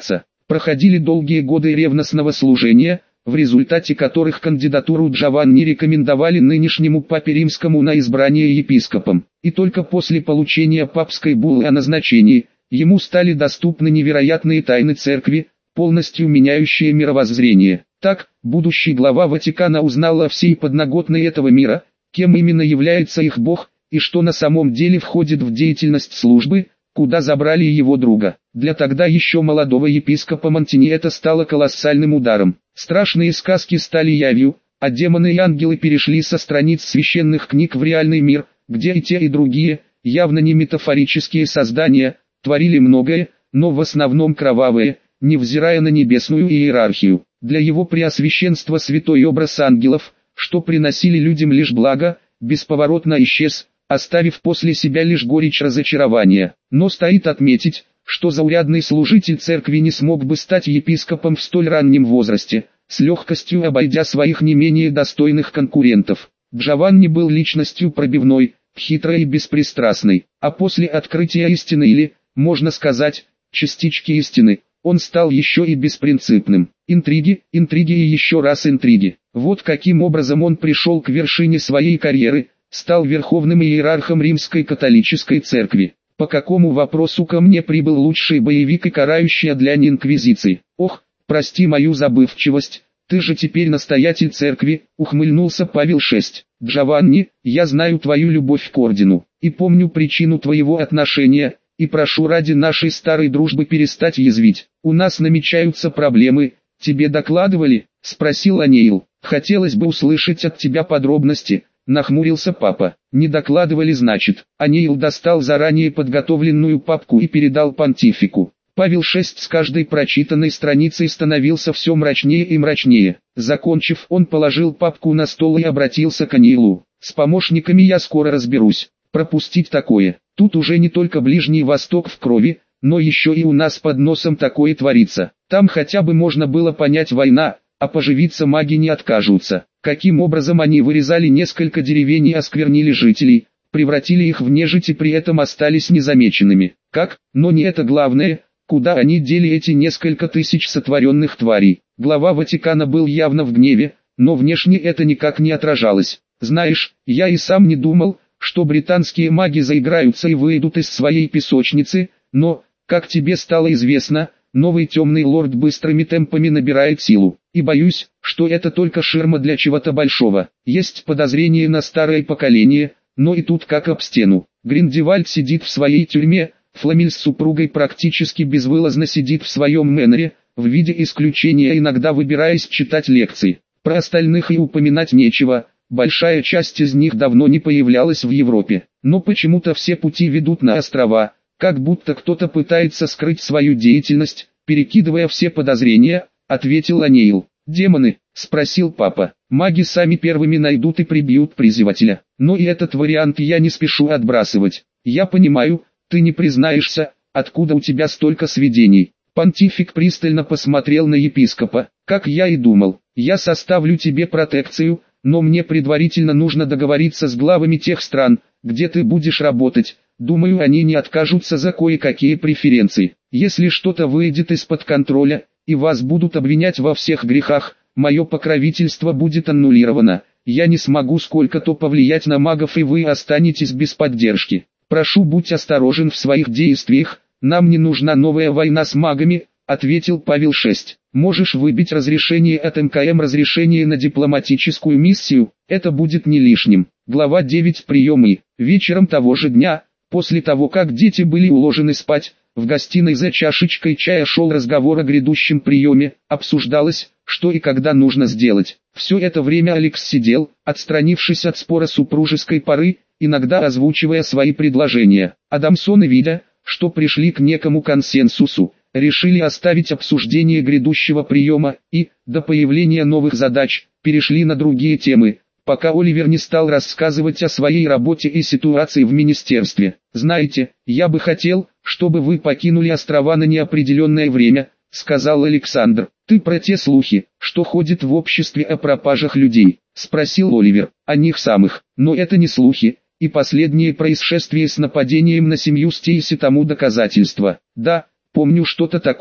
Проходили долгие годы ревностного служения, в результате которых кандидатуру Джованни рекомендовали нынешнему папе римскому на избрание епископом, и только после получения папской буллы о назначении, ему стали доступны невероятные тайны церкви, полностью меняющие мировоззрение. Так, будущий глава Ватикана узнал о всей подноготной этого мира, кем именно является их Бог, и что на самом деле входит в деятельность службы, куда забрали его друга. Для тогда еще молодого епископа Монтини это стало колоссальным ударом. Страшные сказки стали явью, а демоны и ангелы перешли со страниц священных книг в реальный мир, где и те и другие, явно не метафорические создания, творили многое, но в основном кровавое, невзирая на небесную иерархию. Для его преосвященства святой образ ангелов, что приносили людям лишь благо, бесповоротно исчез, оставив после себя лишь горечь разочарования. Но стоит отметить, что заурядный служитель церкви не смог бы стать епископом в столь раннем возрасте, с легкостью обойдя своих не менее достойных конкурентов. Джованни был личностью пробивной, хитрой и беспристрастной, а после открытия истины или, можно сказать, частички истины, он стал еще и беспринципным. Интриги, интриги и еще раз интриги. Вот каким образом он пришел к вершине своей карьеры, стал верховным иерархом Римской католической церкви. По какому вопросу ко мне прибыл лучший боевик и карающий Адлянь инквизиции? Ох, прости мою забывчивость, ты же теперь настоятель церкви, ухмыльнулся Павел шесть. Джованни, я знаю твою любовь к ордену, и помню причину твоего отношения, и прошу ради нашей старой дружбы перестать язвить. У нас намечаются проблемы, тебе докладывали? Спросил Анеил. Хотелось бы услышать от тебя подробности. Нахмурился папа. Не докладывали, значит. Анеил достал заранее подготовленную папку и передал понтифику. Павел шесть с каждой прочитанной страницей становился все мрачнее и мрачнее. Закончив, он положил папку на стол и обратился к Анеилу. С помощниками я скоро разберусь. Пропустить такое. Тут уже не только Ближний Восток в крови, но еще и у нас под носом такое творится. Там хотя бы можно было понять война, а поживиться маги не откажутся. Каким образом они вырезали несколько деревень и осквернили жителей, превратили их в нежить и при этом остались незамеченными. Как? Но не это главное, куда они дели эти несколько тысяч сотворенных тварей. Глава Ватикана был явно в гневе, но внешне это никак не отражалось. Знаешь, я и сам не думал, что британские маги заиграются и выйдут из своей песочницы, но, как тебе стало известно, новый темный лорд быстрыми темпами набирает силу, и боюсь, что это только ширма для чего-то большого. Есть подозрение на старое поколение, но и тут как об стену. Гриндевальд сидит в своей тюрьме, Фламель с супругой практически безвылазно сидит в своем мэнере, в виде исключения иногда выбираясь читать лекции. Про остальных и упоминать нечего. Большая часть из них давно не появлялась в Европе, но почему-то все пути ведут на острова, как будто кто-то пытается скрыть свою деятельность, перекидывая все подозрения, ответил Анеил. «Демоны?» – спросил папа. «Маги сами первыми найдут и прибьют призывателя, но и этот вариант я не спешу отбрасывать. Я понимаю, ты не признаешься, откуда у тебя столько сведений». Понтифик пристально посмотрел на епископа. «Как я и думал, я составлю тебе протекцию, но мне предварительно нужно договориться с главами тех стран, где ты будешь работать. Думаю, они не откажутся за кое-какие преференции. Если что-то выйдет из-под контроля, и вас будут обвинять во всех грехах, мое покровительство будет аннулировано. Я не смогу сколько-то повлиять на магов, и вы останетесь без поддержки. Прошу, будь осторожен в своих действиях, нам не нужна новая война с магами», ответил Павел шесть. «Можешь выбить разрешение от эм ка эм, разрешение на дипломатическую миссию, это будет не лишним». Глава девять. Приемы. Вечером того же дня, после того как дети были уложены спать, в гостиной за чашечкой чая шел разговор о грядущем приеме, обсуждалось, что и когда нужно сделать. Все это время Алекс сидел, отстранившись от спора супружеской поры, иногда озвучивая свои предложения. Адамсон и видя, что пришли к некому консенсусу, решили оставить обсуждение грядущего приема и, до появления новых задач, перешли на другие темы, пока Оливер не стал рассказывать о своей работе и ситуации в министерстве. «Знаете, я бы хотел, чтобы вы покинули острова на неопределенное время», — сказал Александр. «Ты про те слухи, что ходят в обществе о пропажах людей?» — спросил Оливер. «О них самых. Но это не слухи, и последнее происшествие с нападением на семью Стейси тому доказательство». «Да, помню что-то такое.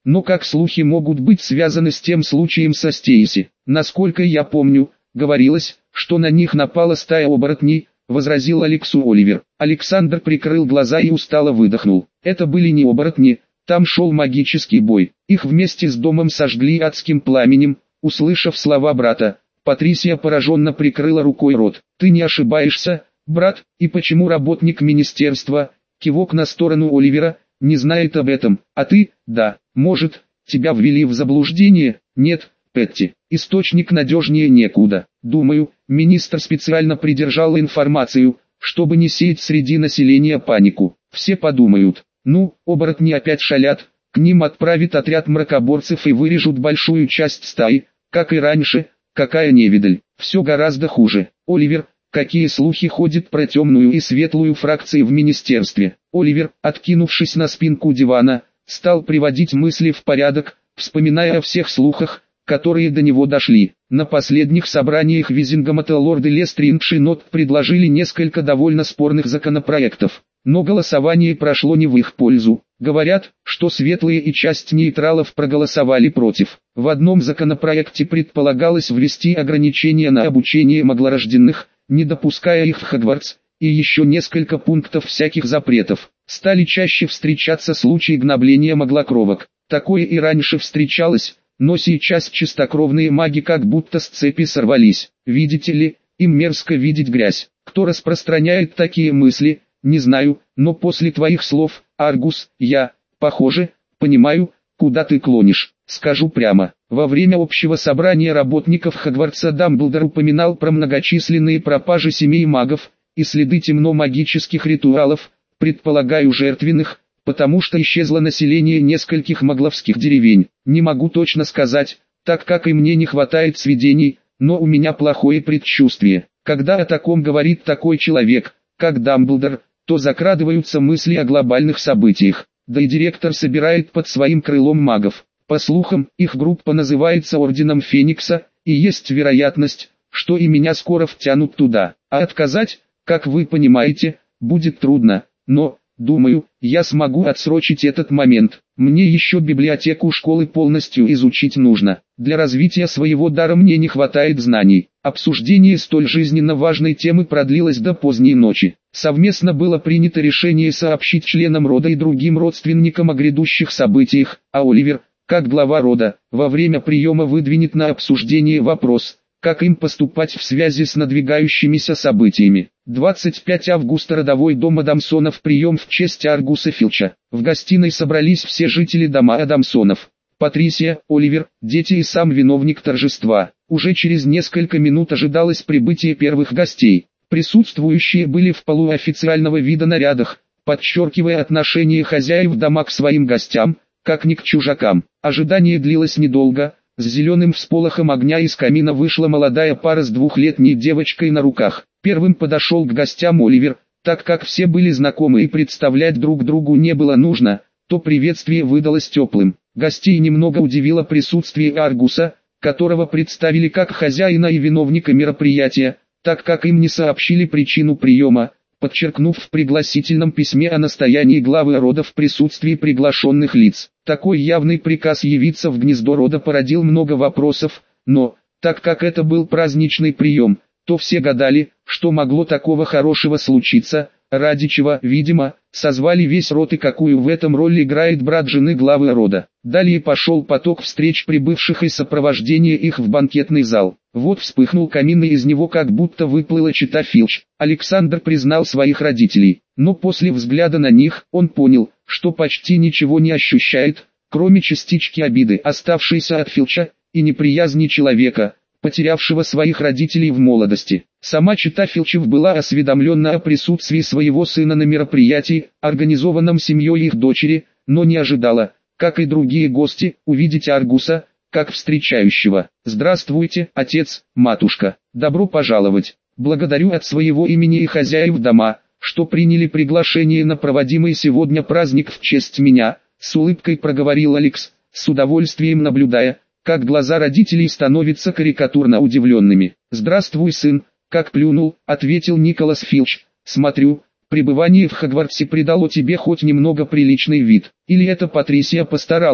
Но как слухи могут быть связаны с тем случаем со Стейси? Насколько я помню, говорилось, что на них напала стая оборотней, возразил Алексу Оливер. Александр прикрыл глаза и устало выдохнул. Это были не оборотни, там шел магический бой. Их вместе с домом сожгли адским пламенем. Услышав слова брата, Патрисия пораженно прикрыла рукой рот. «Ты не ошибаешься, брат, и почему работник министерства?» Кивок на сторону Оливера, не знает об этом, а ты, да, может, тебя ввели в заблуждение? Нет, Петти, источник надежнее некуда. Думаю, министр специально придержал информацию, чтобы не сеять среди населения панику. Все подумают, ну, оборотни опять шалят, к ним отправят отряд мракоборцев и вырежут большую часть стаи, как и раньше, какая невидаль. Все гораздо хуже. Оливер, какие слухи ходят про темную и светлую фракции в министерстве? Оливер, откинувшись на спинку дивана, стал приводить мысли в порядок, вспоминая о всех слухах, которые до него дошли. На последних собраниях Визингамата лорды Лестринг и Нот предложили несколько довольно спорных законопроектов, но голосование прошло не в их пользу. Говорят, что светлые и часть нейтралов проголосовали против. В одном законопроекте предполагалось ввести ограничения на обучение маглорожденных, не допуская их в Хогвартс, и еще несколько пунктов всяких запретов. Стали чаще встречаться случаи гнобления маглокровок. Такое и раньше встречалось, но сейчас чистокровные маги как будто с цепи сорвались. Видите ли, им мерзко видеть грязь. Кто распространяет такие мысли, не знаю, но после твоих слов, Аргус, я, похоже, понимаю, куда ты клонишь. Скажу прямо, во время общего собрания работников Хогвартса Дамблдор упоминал про многочисленные пропажи семей магов и следы темно-магических ритуалов, предполагаю жертвенных, потому что исчезло население нескольких магловских деревень. Не могу точно сказать, так как и мне не хватает сведений, но у меня плохое предчувствие. Когда о таком говорит такой человек, как Дамблдор, то закрадываются мысли о глобальных событиях. Да и директор собирает под своим крылом магов. По слухам, их группа называется Орденом Феникса, и есть вероятность, что и меня скоро втянут туда. А отказать, как вы понимаете, будет трудно, но, думаю, я смогу отсрочить этот момент. Мне еще библиотеку школы полностью изучить нужно. Для развития своего дара мне не хватает знаний. Обсуждение столь жизненно важной темы продлилось до поздней ночи. Совместно было принято решение сообщить членам рода и другим родственникам о грядущих событиях, а Оливер, как глава рода, во время приема выдвинет на обсуждение вопрос, как им поступать в связи с надвигающимися событиями. двадцать пятого августа родовой дом Адамсонов, прием в честь Аргуса Филча. В гостиной собрались все жители дома Адамсонов. Патрисия, Оливер, дети и сам виновник торжества. Уже через несколько минут ожидалось прибытие первых гостей. Присутствующие были в полуофициального вида нарядах, подчеркивая отношение хозяев дома к своим гостям, как ни к чужакам. Ожидание длилось недолго. С зеленым всполохом огня из камина вышла молодая пара с двухлетней девочкой на руках. Первым подошел к гостям Оливер, так как все были знакомы и представлять друг другу не было нужно, то приветствие выдалось теплым. Гостей немного удивило присутствие Аргуса, которого представили как хозяина и виновника мероприятия, так как им не сообщили причину приема, подчеркнув в пригласительном письме о настоянии главы рода в присутствии приглашенных лиц. Такой явный приказ явиться в гнездо рода породил много вопросов, но, так как это был праздничный прием, то все гадали, что могло такого хорошего случиться, ради чего, видимо, созвали весь род и какую в этом роль играет брат жены главы рода. Далее пошел поток встреч прибывших и сопровождение их в банкетный зал. Вот вспыхнул камин и из него как будто выплыла чета Филч. Александр признал своих родителей, но после взгляда на них, он понял, что почти ничего не ощущает, кроме частички обиды, оставшейся от Филча, и неприязни человека, потерявшего своих родителей в молодости. Сама чета Филчев была осведомлена о присутствии своего сына на мероприятии, организованном семьей их дочери, но не ожидала, как и другие гости, увидеть Аргуса, как встречающего. «Здравствуйте, отец, матушка, добро пожаловать. Благодарю от своего имени и хозяев дома, что приняли приглашение на проводимый сегодня праздник в честь меня», с улыбкой проговорил Алекс, с удовольствием наблюдая, как глаза родителей становятся карикатурно удивленными. «Здравствуй, сын», как плюнул, ответил Николас Филч. «Смотрю, пребывание в Хогвартсе придало тебе хоть немного приличный вид. Или это Патрисия постаралась,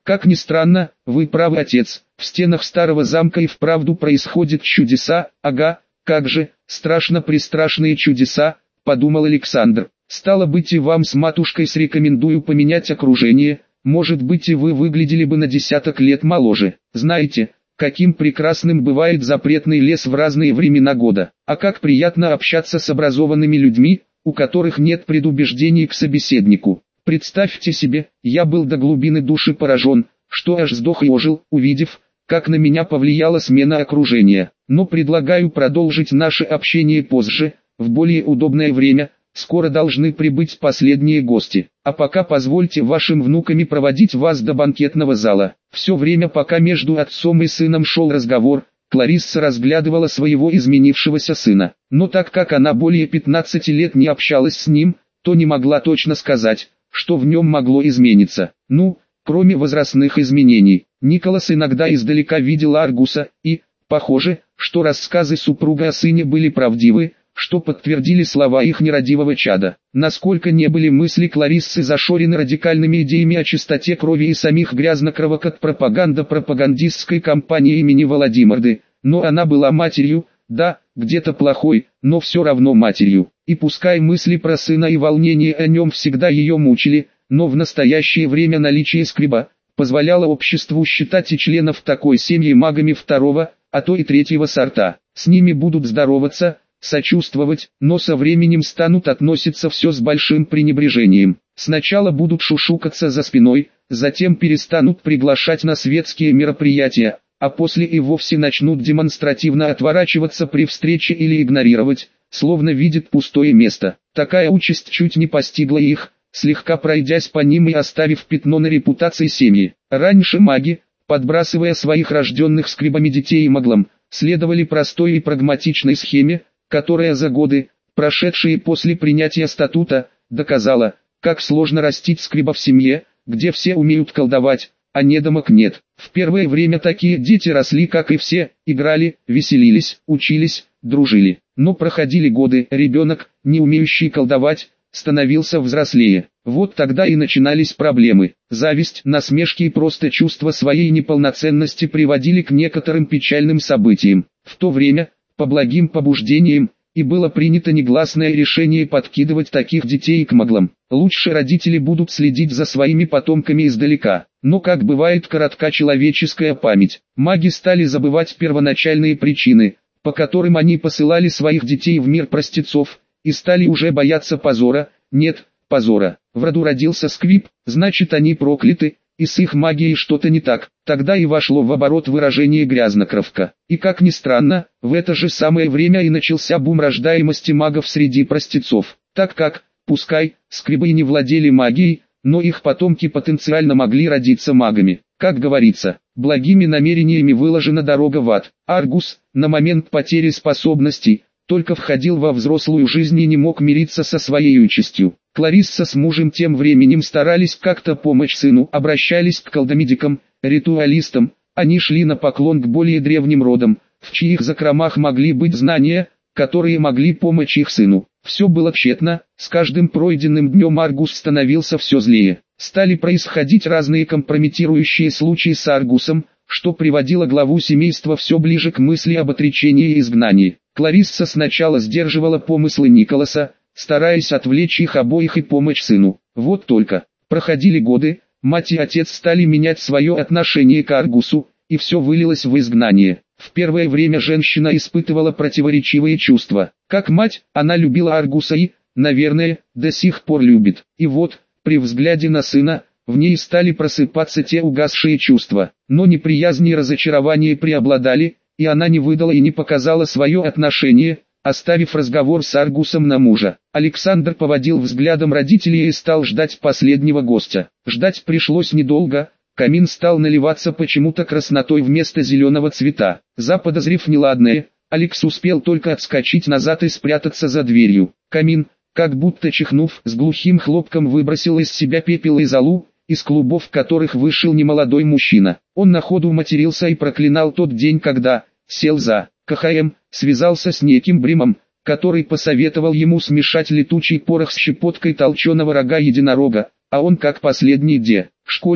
Как ни странно, вы правы, отец, в стенах старого замка и вправду происходят чудеса, ага, как же, страшно-престрашные чудеса, подумал Александр. Стало быть, и вам с матушкой срекомендую поменять окружение, может быть, и вы выглядели бы на десяток лет моложе. Знаете, каким прекрасным бывает запретный лес в разные времена года, а как приятно общаться с образованными людьми, у которых нет предубеждений к собеседнику. Представьте себе, я был до глубины души поражен, что аж сдох и ожил, увидев, как на меня повлияла смена окружения. Но предлагаю продолжить наше общение позже, в более удобное время, скоро должны прибыть последние гости. А пока позвольте вашим внуками проводить вас до банкетного зала. Все время, пока между отцом и сыном шел разговор, Кларисса разглядывала своего изменившегося сына. Но так как она более пятнадцати лет не общалась с ним, то не могла точно сказать, что в нем могло измениться. Ну, кроме возрастных изменений, Николас иногда издалека видел Аргуса, и, похоже, что рассказы супруга о сыне были правдивы, что подтвердили слова их нерадивого чада. Насколько не были мысли Клариссы зашорены радикальными идеями о чистоте крови и самих грязнокровок от пропаганда пропагандистской кампании имени Владимирды, но она была матерью, да, где-то плохой, но все равно матерью. И пускай мысли про сына и волнения о нем всегда ее мучили, но в настоящее время наличие скриба позволяло обществу считать и членов такой семьи магами второго, а то и третьего сорта. С ними будут здороваться, сочувствовать, но со временем станут относиться все с большим пренебрежением. Сначала будут шушукаться за спиной, затем перестанут приглашать на светские мероприятия, а после и вовсе начнут демонстративно отворачиваться при встрече или игнорировать, словно видят пустое место. Такая участь чуть не постигла их, слегка пройдясь по ним и оставив пятно на репутации семьи. Раньше маги, подбрасывая своих рожденных скрибами детей и маглам, следовали простой и прагматичной схеме, которая за годы, прошедшие после принятия статута, доказала, как сложно растить скриба в семье, где все умеют колдовать, а недомок нет. В первое время такие дети росли, как и все, играли, веселились, учились, дружили. Но проходили годы, ребенок, не умеющий колдовать, становился взрослее. Вот тогда и начинались проблемы. Зависть, насмешки и просто чувство своей неполноценности приводили к некоторым печальным событиям. В то время, по благим побуждениям, и было принято негласное решение подкидывать таких детей к маглам. Лучше родители будут следить за своими потомками издалека. Но как бывает коротка человеческая память, маги стали забывать первоначальные причины, по которым они посылали своих детей в мир простецов, и стали уже бояться позора. Нет, позора. В роду родился сквиб, значит они прокляты, и с их магией что-то не так. Тогда и вошло в оборот выражение «грязнокровка». И как ни странно, в это же самое время и начался бум рождаемости магов среди простецов, так как, пускай, скрибы и не владели магией, но их потомки потенциально могли родиться магами. Как говорится, благими намерениями выложена дорога в ад. Аргус, на момент потери способностей, только входил во взрослую жизнь и не мог мириться со своей участью. Кларисса с мужем тем временем старались как-то помочь сыну, обращались к колдомедикам, ритуалистам, они шли на поклон к более древним родам, в чьих закромах могли быть знания, которые могли помочь их сыну. Все было тщетно, с каждым пройденным днем Аргус становился все злее. Стали происходить разные компрометирующие случаи с Аргусом, что приводило главу семейства все ближе к мысли об отречении и изгнании. Кларисса сначала сдерживала помыслы Николаса, стараясь отвлечь их обоих и помочь сыну. Вот только, проходили годы, мать и отец стали менять свое отношение к Аргусу, и все вылилось в изгнание. В первое время женщина испытывала противоречивые чувства. Как мать, она любила Аргуса и, наверное, до сих пор любит. И вот, при взгляде на сына, в ней стали просыпаться те угасшие чувства. Но неприязнь и разочарование преобладали, и она не выдала и не показала свое отношение, оставив разговор с Аргусом на мужа. Александр поводил взглядом родителей и стал ждать последнего гостя. Ждать пришлось недолго. Камин стал наливаться почему-то краснотой вместо зеленого цвета. Заподозрив неладное, Алекс успел только отскочить назад и спрятаться за дверью. Камин, как будто чихнув, с глухим хлопком выбросил из себя пепел и золу, из клубов которых вышел немолодой мужчина. Он на ходу матерился и проклинал тот день, когда сел за КХМ, связался с неким Бримом, который посоветовал ему смешать летучий порох с щепоткой толченого рога единорога, а он как последний де, школьник,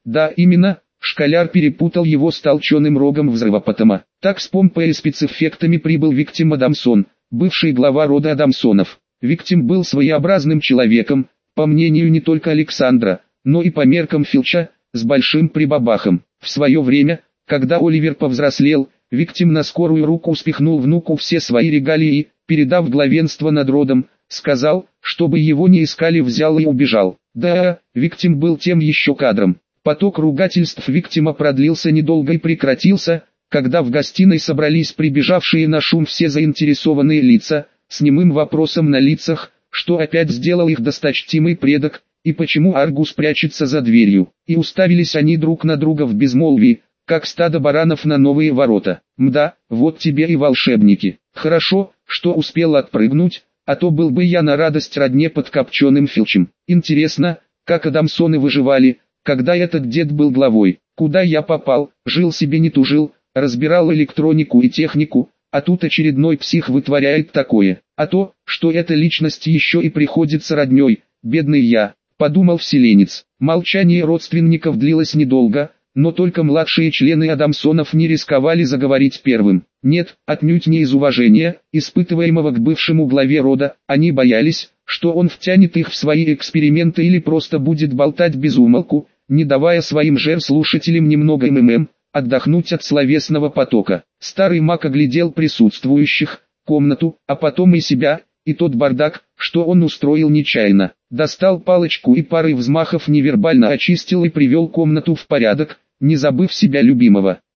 Да, именно, школяр перепутал его с толченым рогом взрывопотома. Так с помпой и спецэффектами прибыл Виктим Адамсон, бывший глава рода Адамсонов. Виктим был своеобразным человеком, по мнению не только Александра, но и по меркам Филча, с большим прибабахом. В свое время, когда Оливер повзрослел, Виктим на скорую руку спихнул внуку все свои регалии и, передав главенство над родом, сказал, чтобы его не искали, взял и убежал. Да, Виктим был тем еще кадром. Поток ругательств Виктима продлился недолго и прекратился, когда в гостиной собрались прибежавшие на шум все заинтересованные лица, с немым вопросом на лицах, что опять сделал их досточтимый предок, и почему Аргус прячется за дверью. И уставились они друг на друга в безмолвии, как стадо баранов на новые ворота. Мда, вот тебе и волшебники. Хорошо, что успел отпрыгнуть, а то был бы я на радость родне под копченым Филчем. Интересно, как Адамсоны выживали, когда этот дед был главой. Куда я попал, жил себе не тужил, разбирал электронику и технику, а тут очередной псих вытворяет такое. А то, что эта личность еще и приходится родней, бедный я, подумал вселенец. Молчание родственников длилось недолго, но только младшие члены Адамсонов не рисковали заговорить первым. Нет, отнюдь не из уважения, испытываемого к бывшему главе рода, они боялись, что он втянет их в свои эксперименты или просто будет болтать без умолку, не давая своим же слушателям немного МММ, отдохнуть от словесного потока. Старый маг оглядел присутствующих, комнату, а потом и себя, и тот бардак, что он устроил нечаянно. Достал палочку и парой взмахов невербально очистил и привел комнату в порядок, не забыв себя любимого.